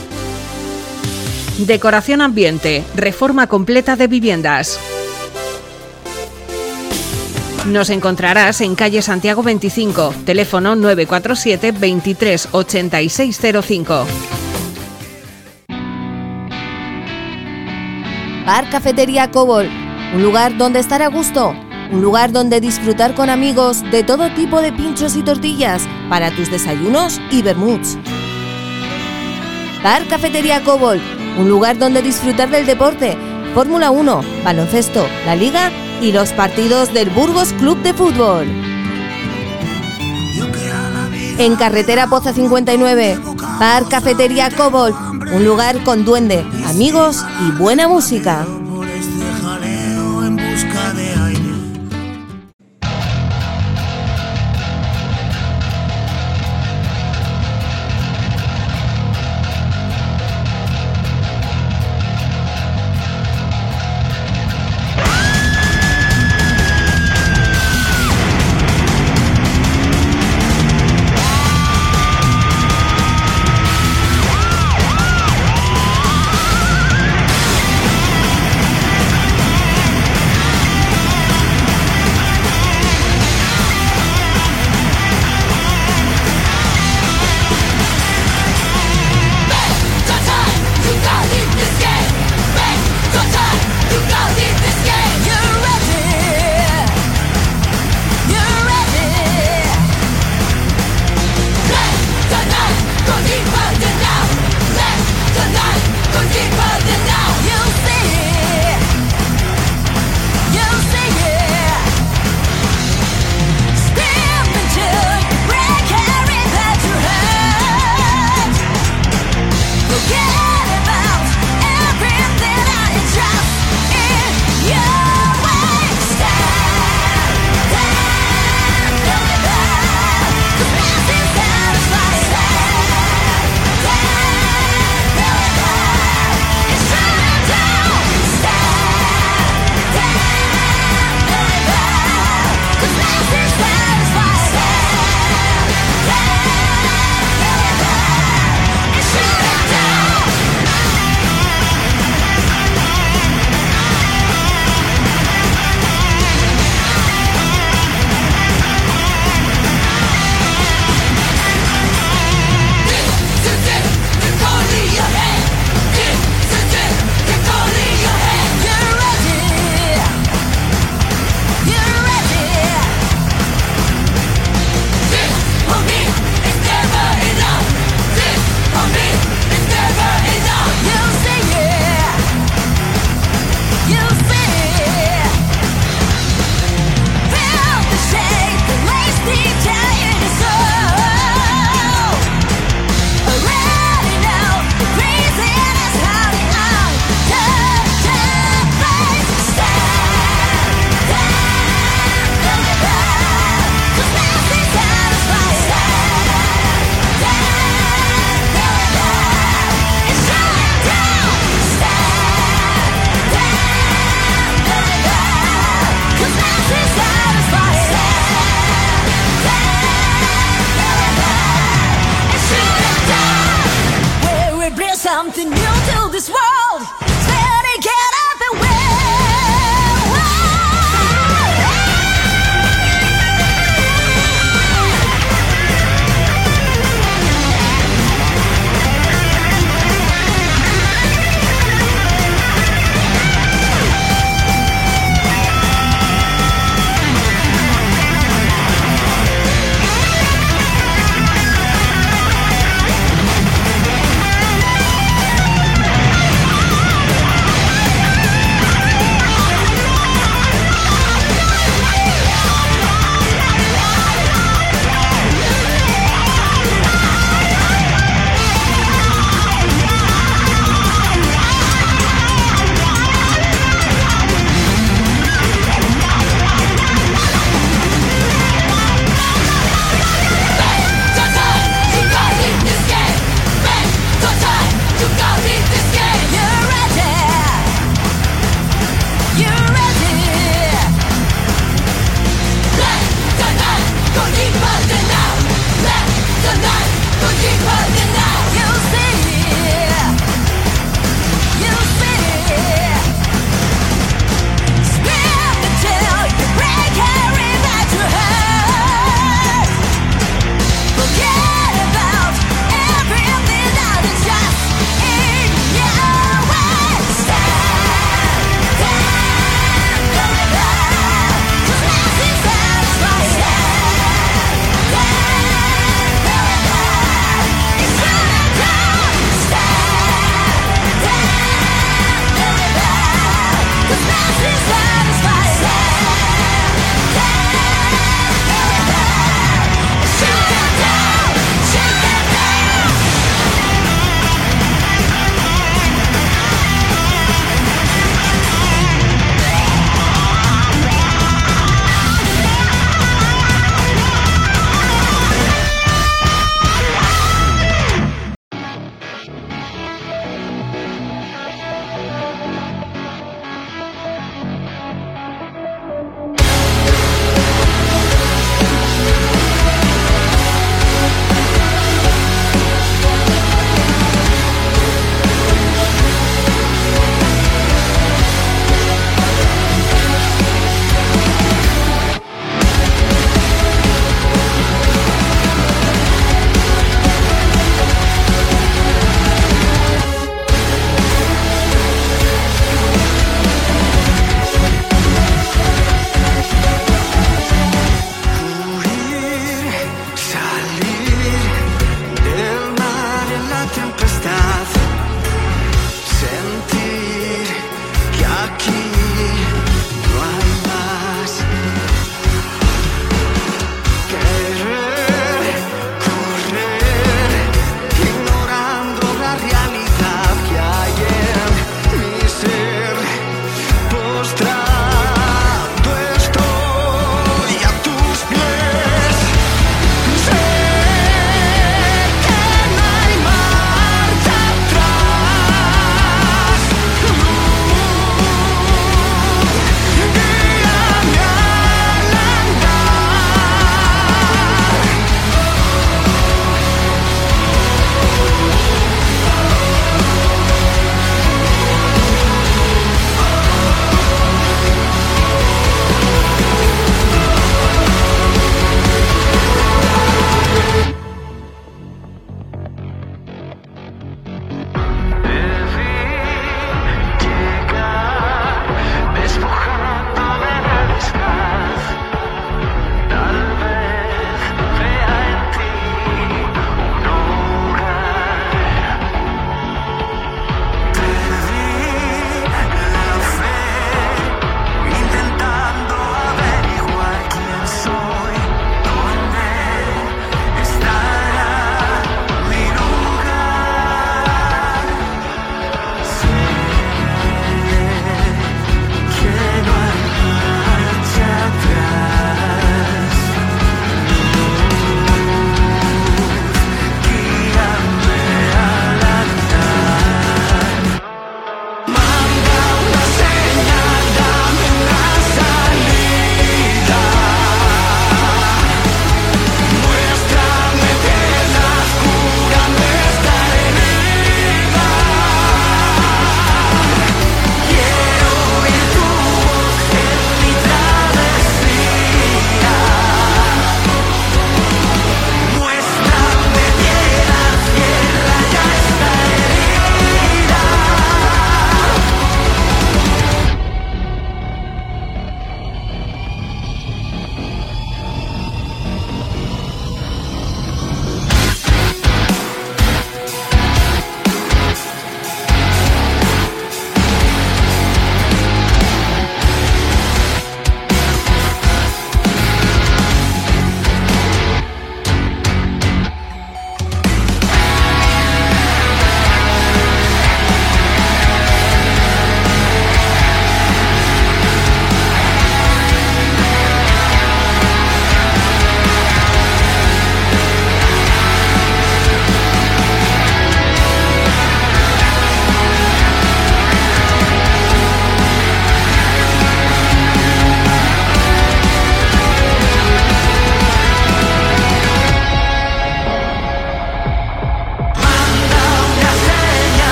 Decoración ambiente, reforma completa de viviendas. Nos encontrarás en calle Santiago 25, teléfono 947 23 8605. Bar Cafetería Cobol, un lugar donde estar a gusto, un lugar donde disfrutar con amigos de todo tipo de pinchos y tortillas para tus desayunos y vermuts. Bar Cafetería Cobol, un lugar donde disfrutar del deporte, Fórmula 1, baloncesto, la Liga y los partidos del Burgos Club de Fútbol. En carretera Poza 59, Bar Cafetería Cobol, un lugar con duende, amigos y buena música.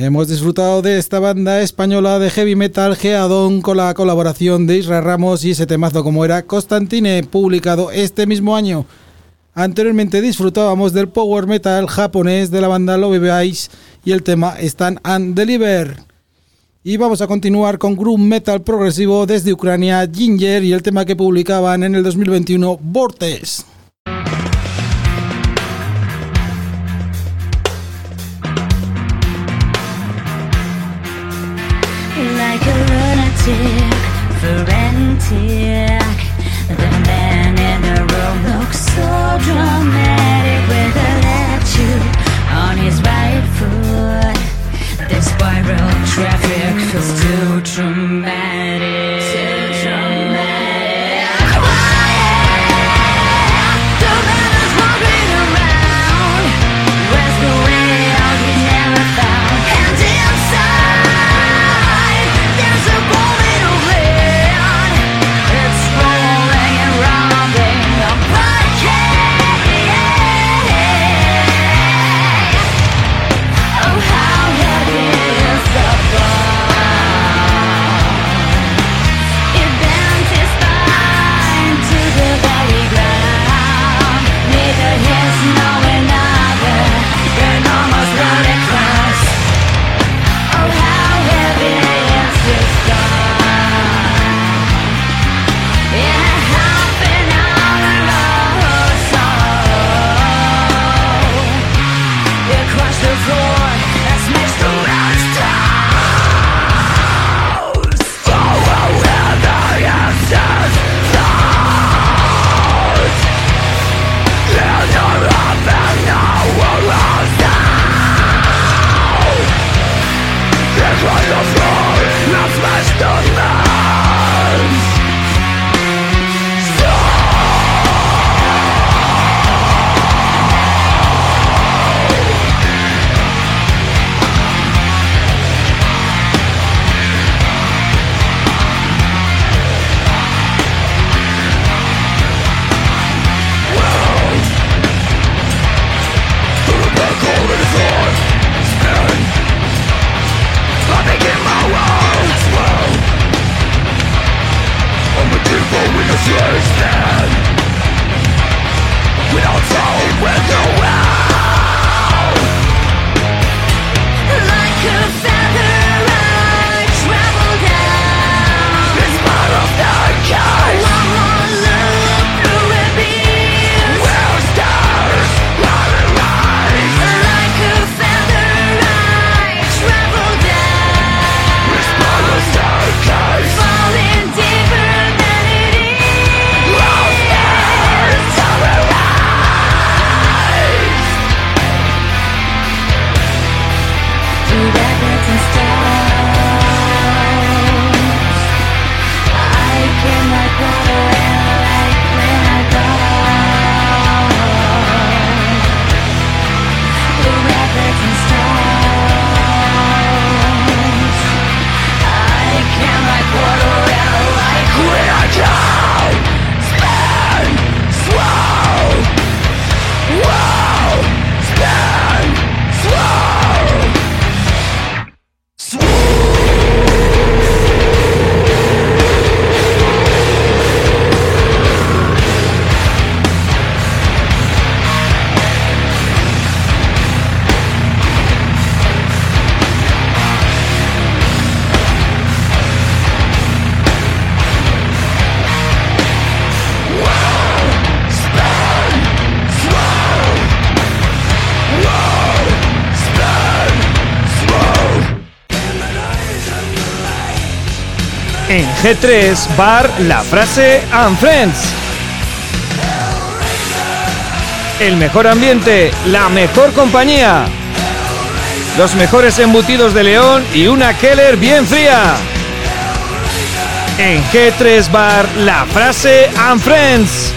Hemos disfrutado de esta banda española de heavy metal Geadon con la colaboración de Isra Ramos y ese temazo como era Constantine, publicado este mismo año. Anteriormente disfrutábamos del power metal japonés de la banda Love Vice y el tema Stand and Deliver. Y vamos a continuar con groove metal progresivo desde Ucrania, Ginger, y el tema que publicaban en el 2021, Vortex. Like a lunatic, frantic. The man in the room looks so dramatic with a tattoo on his right foot. The spiral traffic feels too dramatic. Too dramatic. Quiet. The man is walking around. Where's the way out he's never found? And inside there's a moment of land. It's rolling and rounding the podcast. Oh, how heavy is the fall? It bent his spine to the very ground. Neither his nor another can almost run across. Oh, how heavy is his fall? In a half an hour or so, it crushed the floor and smashed the man's toes. Oh, how heavy is his thoughts? There's no nothing now around now. It crushed the floor and smashed the man's without soul, with no will. Like a feather I travel down the spiral staircase. One more look through a beam where stars rise. Like a feather I travel down the spiral staircase, falling deeper than it is. Through rabbits and stars, I came like water and light when I died. Through rabbits and stars, I came like water and light when I died. Spin, slow, wow, spin, slow. En G3 Bar La Frase and Friends. El mejor ambiente, la mejor compañía, los mejores embutidos de León y una Keller bien fría. En G3 Bar La Frase and Friends.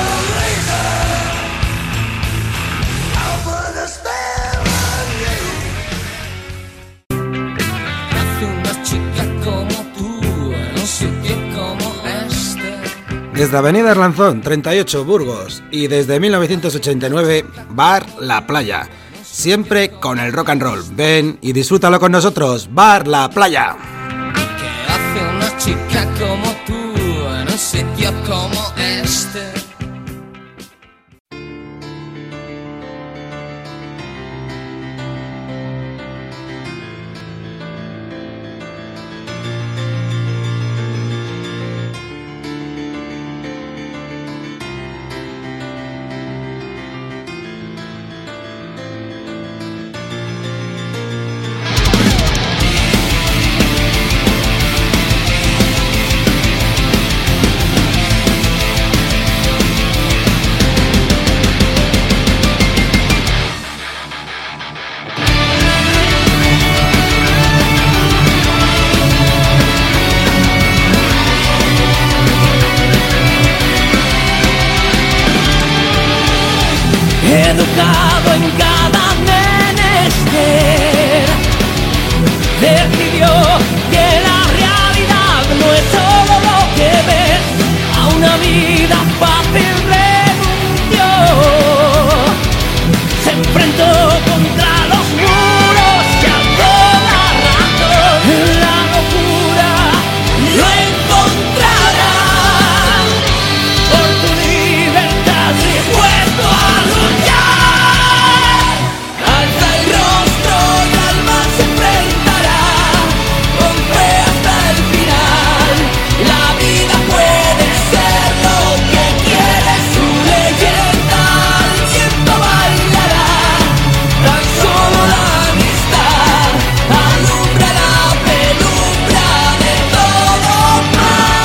Desde Avenida Arlanzón, 38, Burgos, y desde 1989, Bar La Playa. siempre con el rock and roll. Ven y disfrútalo con nosotros. Bar La Playa. ¿Qué hace una chica como tú en un sitio como este? Educado en cada menester, decidió que la realidad no es todo lo que ves, a una vida fácil renunció, se enfrentó contra los muros que alzó la razón, en la locura lo encontrarás, por tu libertad dispuesto a luchar. Alza el rostro y al mal se enfrentará, con fe hasta el final. La vida puede ser lo que quiere, su leyenda al viento bailará. Tan solo la amistad alumbra la penumbra de todo mal.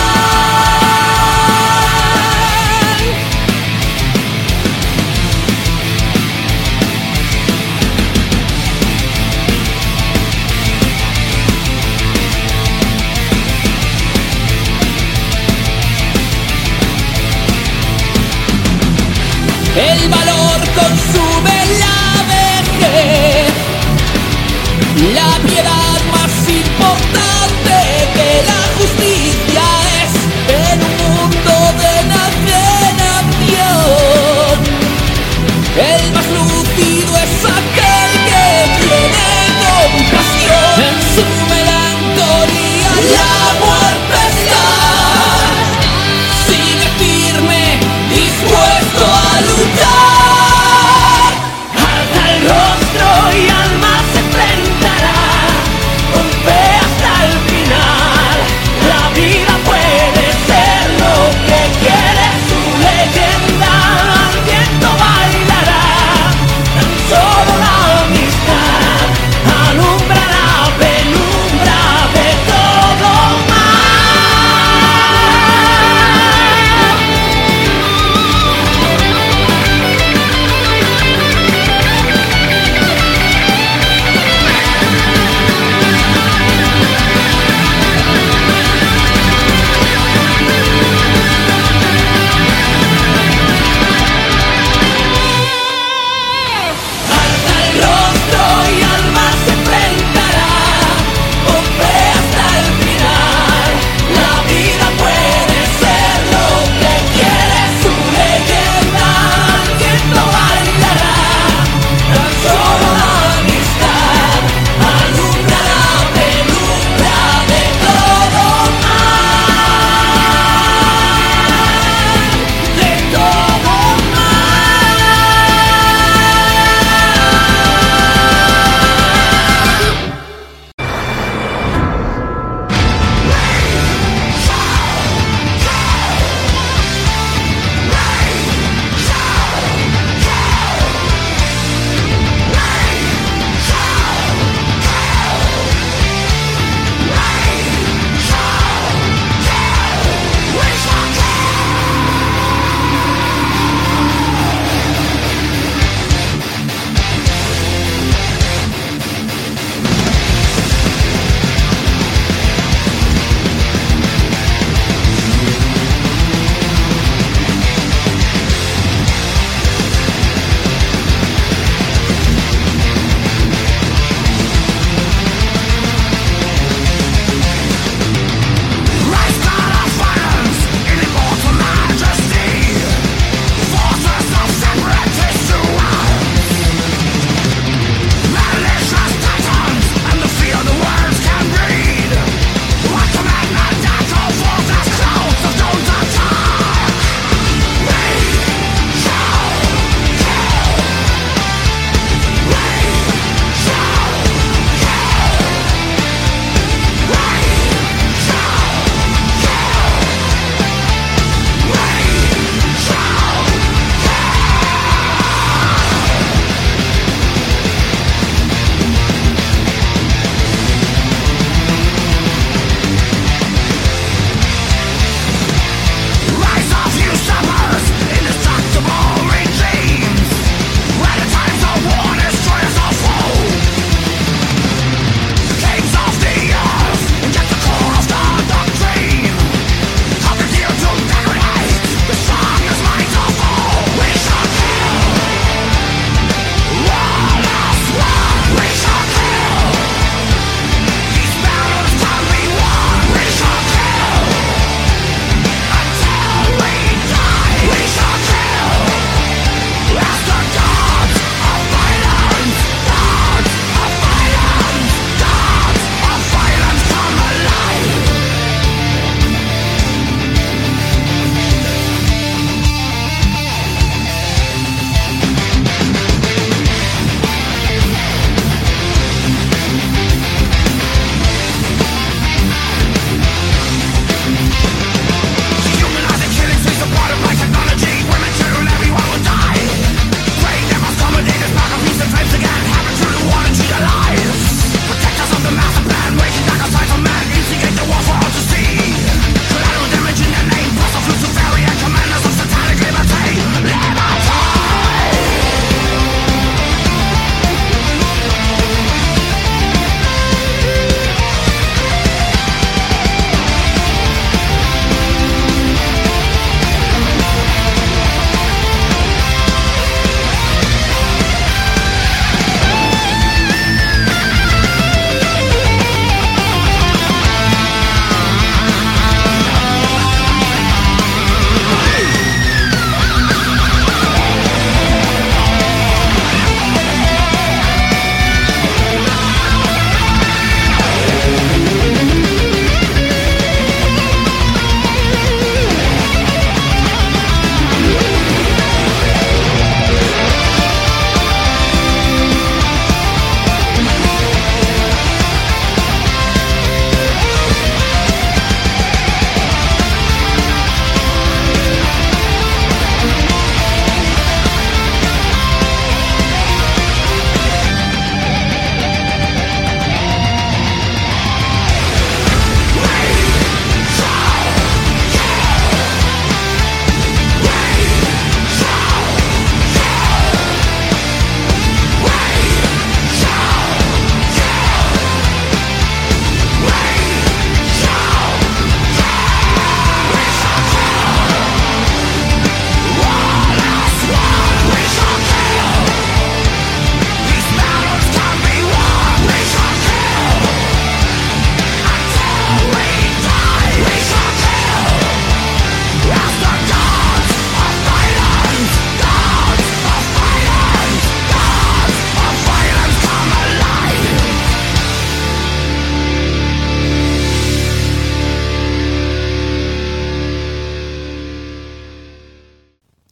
El valor consume la vejez, la piedad más importante que la justicia es en un mundo de nación. El más lúcido es aquel que tiene compasión, en su melancolía la muerte está, sigue firme, dispuesto a luchar.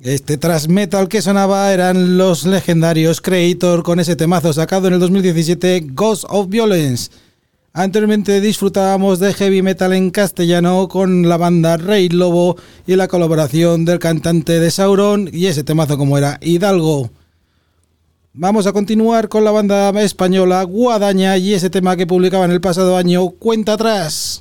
Este thrash metal que sonaba eran los legendarios Creator con ese temazo sacado en el 2017, Ghost of Violence. Anteriormente disfrutábamos de heavy metal en castellano con la banda Rey Lobo y la colaboración del cantante de Sauron y ese temazo como era Hidalgo. Vamos a continuar con la banda española Guadaña y ese tema que publicaban el pasado año, Cuenta Atrás.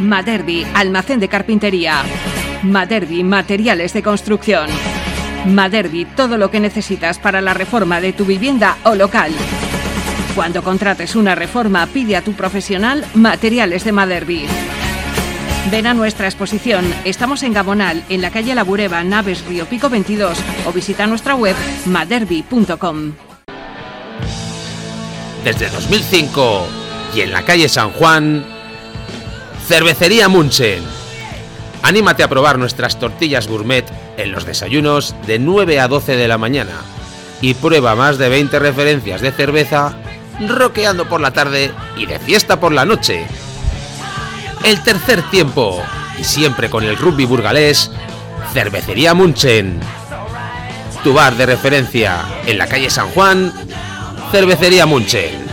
Maderbi, almacén de carpintería. Maderbi, materiales de construcción. Maderbi, todo lo que necesitas para la reforma de tu vivienda o local. Cuando contrates una reforma, pide a tu profesional Materiales de Maderbi. Ven a nuestra exposición. Estamos en Gabonal, en la calle La Bureba, Naves Río Pico 22, o visita nuestra web maderbi.com. Desde 2005 y en la calle San Juan, Cervecería Munchen. Anímate a probar nuestras tortillas gourmet en los desayunos de 9 a 12 de la mañana y prueba más de 20 referencias de cerveza roqueando por la tarde y de fiesta por la noche. El tercer tiempo, y siempre con el rugby burgalés, Cervecería Munchen. Tu bar de referencia en la calle San Juan, Cervecería Munchen.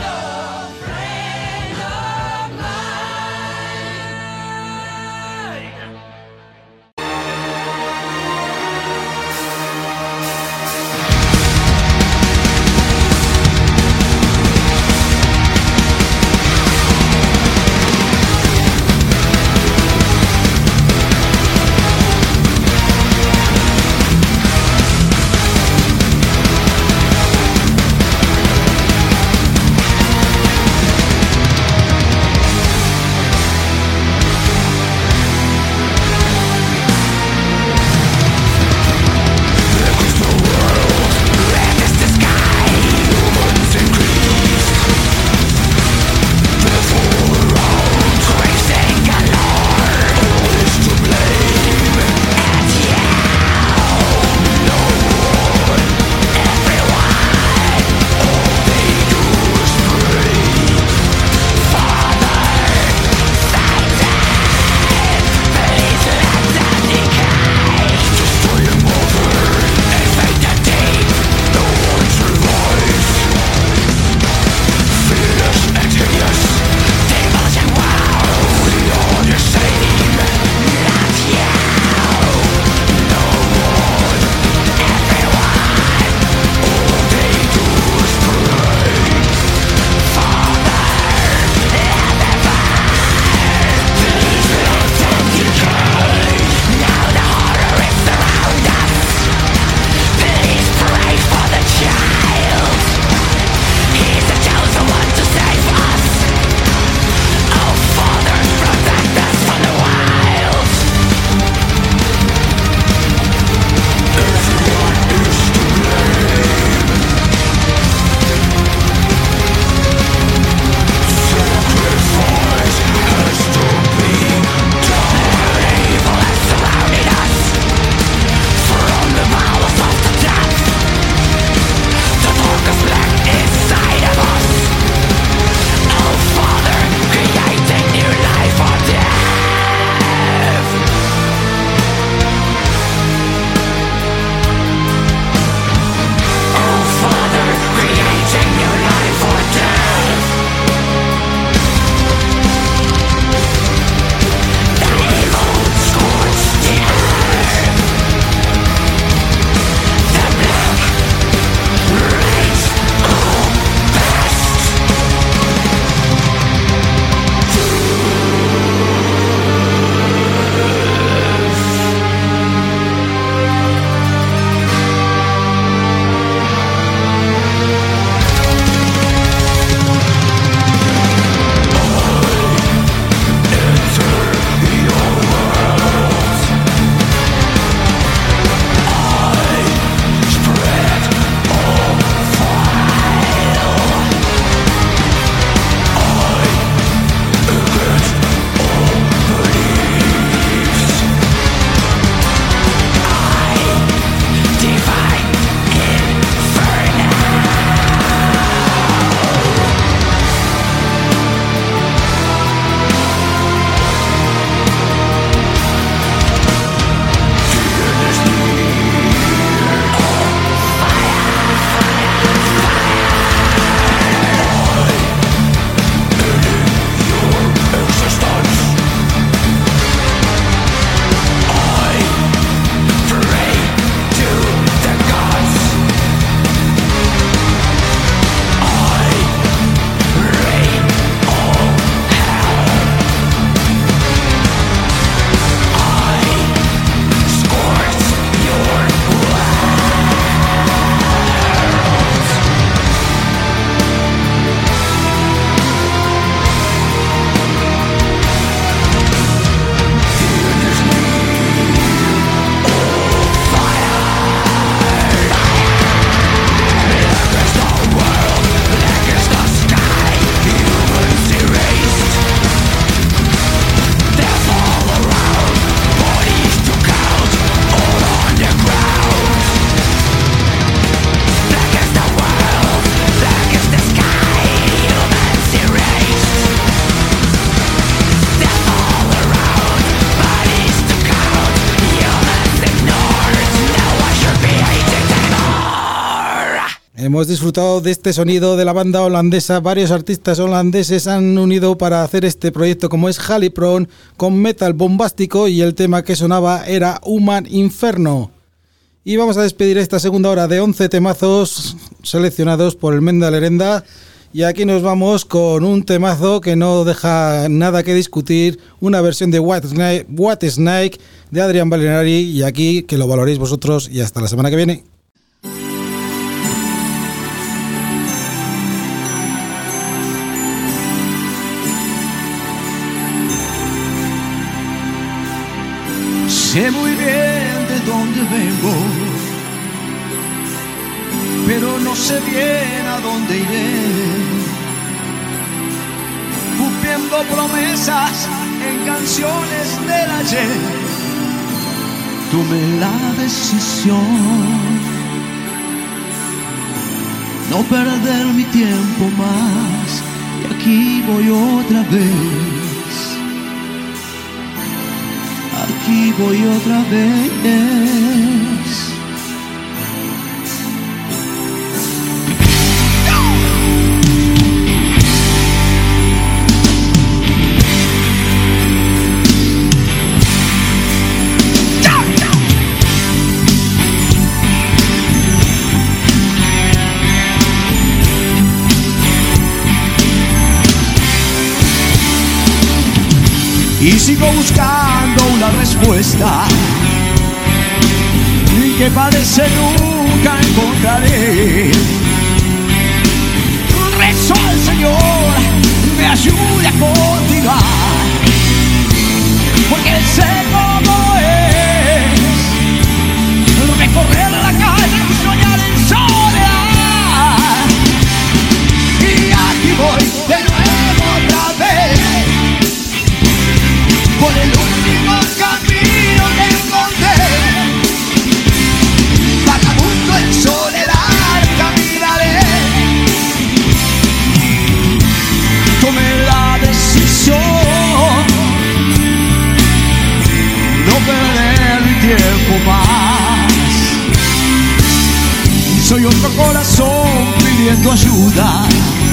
Hemos disfrutado de este sonido de la banda holandesa. Varios artistas holandeses han unido para hacer este proyecto, como es Halipron, con metal bombástico, y el tema que sonaba era Human Inferno. Y vamos a despedir esta segunda hora de 11 temazos seleccionados por el Menda Lerenda. Y aquí nos vamos con un temazo que no deja nada que discutir, una versión de What Snake de Adrian Balinari, y aquí que lo valoréis vosotros, y hasta la semana que viene. Sé muy bien de dónde vengo, pero no sé bien a dónde iré. Cumpliendo promesas en canciones del ayer, tomé la decisión no perder mi tiempo más, y aquí voy otra vez. Aquí voy otra vez. Y sigo buscando una respuesta que parece nunca encontraré. Rezo al Señor me ayude a continuar, porque sé cómo es recorrer la calle y soñar en soledad. Y aquí voy de nuevo otra vez, por el único camino que encontré. Vagabundo en soledad caminaré. Tomé la decisión no perder mi tiempo más. Soy otro corazón pidiendo ayuda,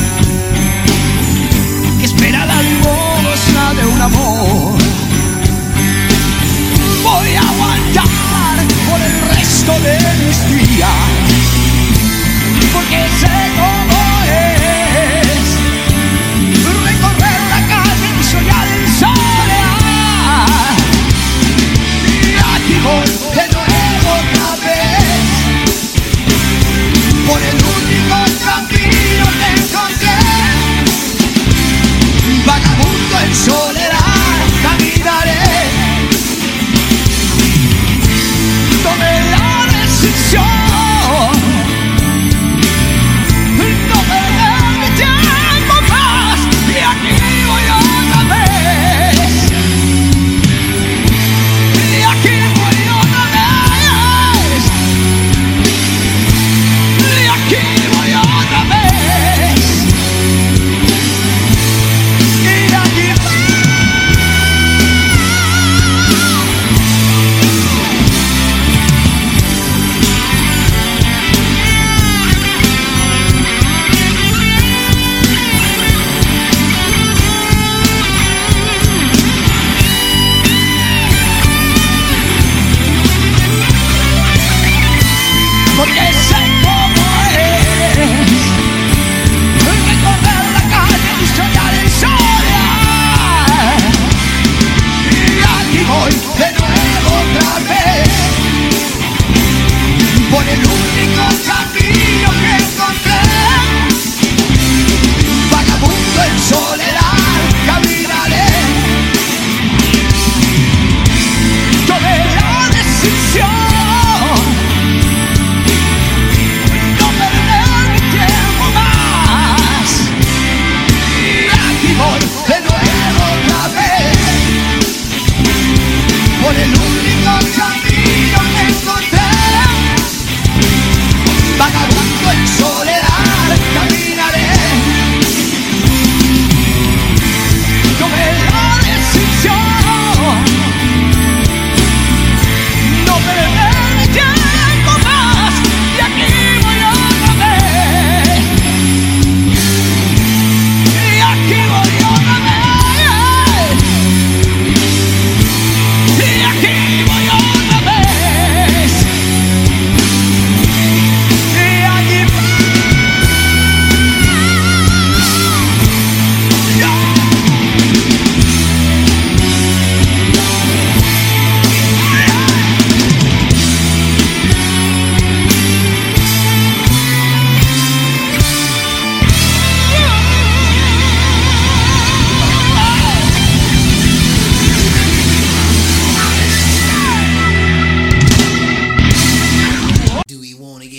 que espera la limosna de un amor. Voy a aguantar por el resto de mis días, porque sé cómo es recorrer la calle y soñar en soledad. Y aquí voy de nuevo otra vez, por el único camino que encontré. Vagabundo en soledad caminaré. Tomé la decisión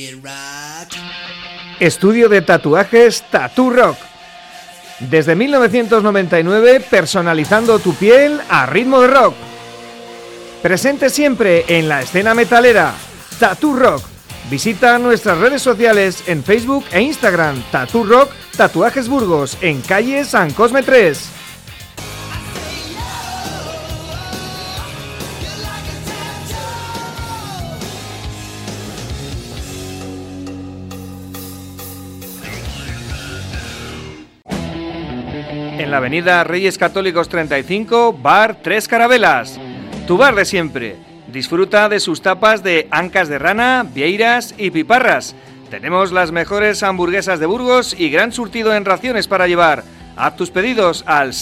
Estudio de tatuajes Tattoo Rock. Desde 1999, personalizando tu piel a ritmo de rock. Presente siempre en la escena metalera. Tattoo Rock. Visita nuestras redes sociales en Facebook e Instagram. Tattoo Rock Tatuajes Burgos, en calle San Cosme 3. En la avenida Reyes Católicos 35, Bar Tres Carabelas. Tu bar de siempre. Disfruta de sus tapas de ancas de rana, vieiras y piparras. Tenemos las mejores hamburguesas de Burgos y gran surtido en raciones para llevar. Haz tus pedidos al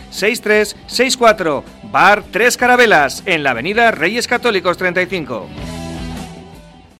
661-246364. Bar Tres Carabelas, en la avenida Reyes Católicos 35.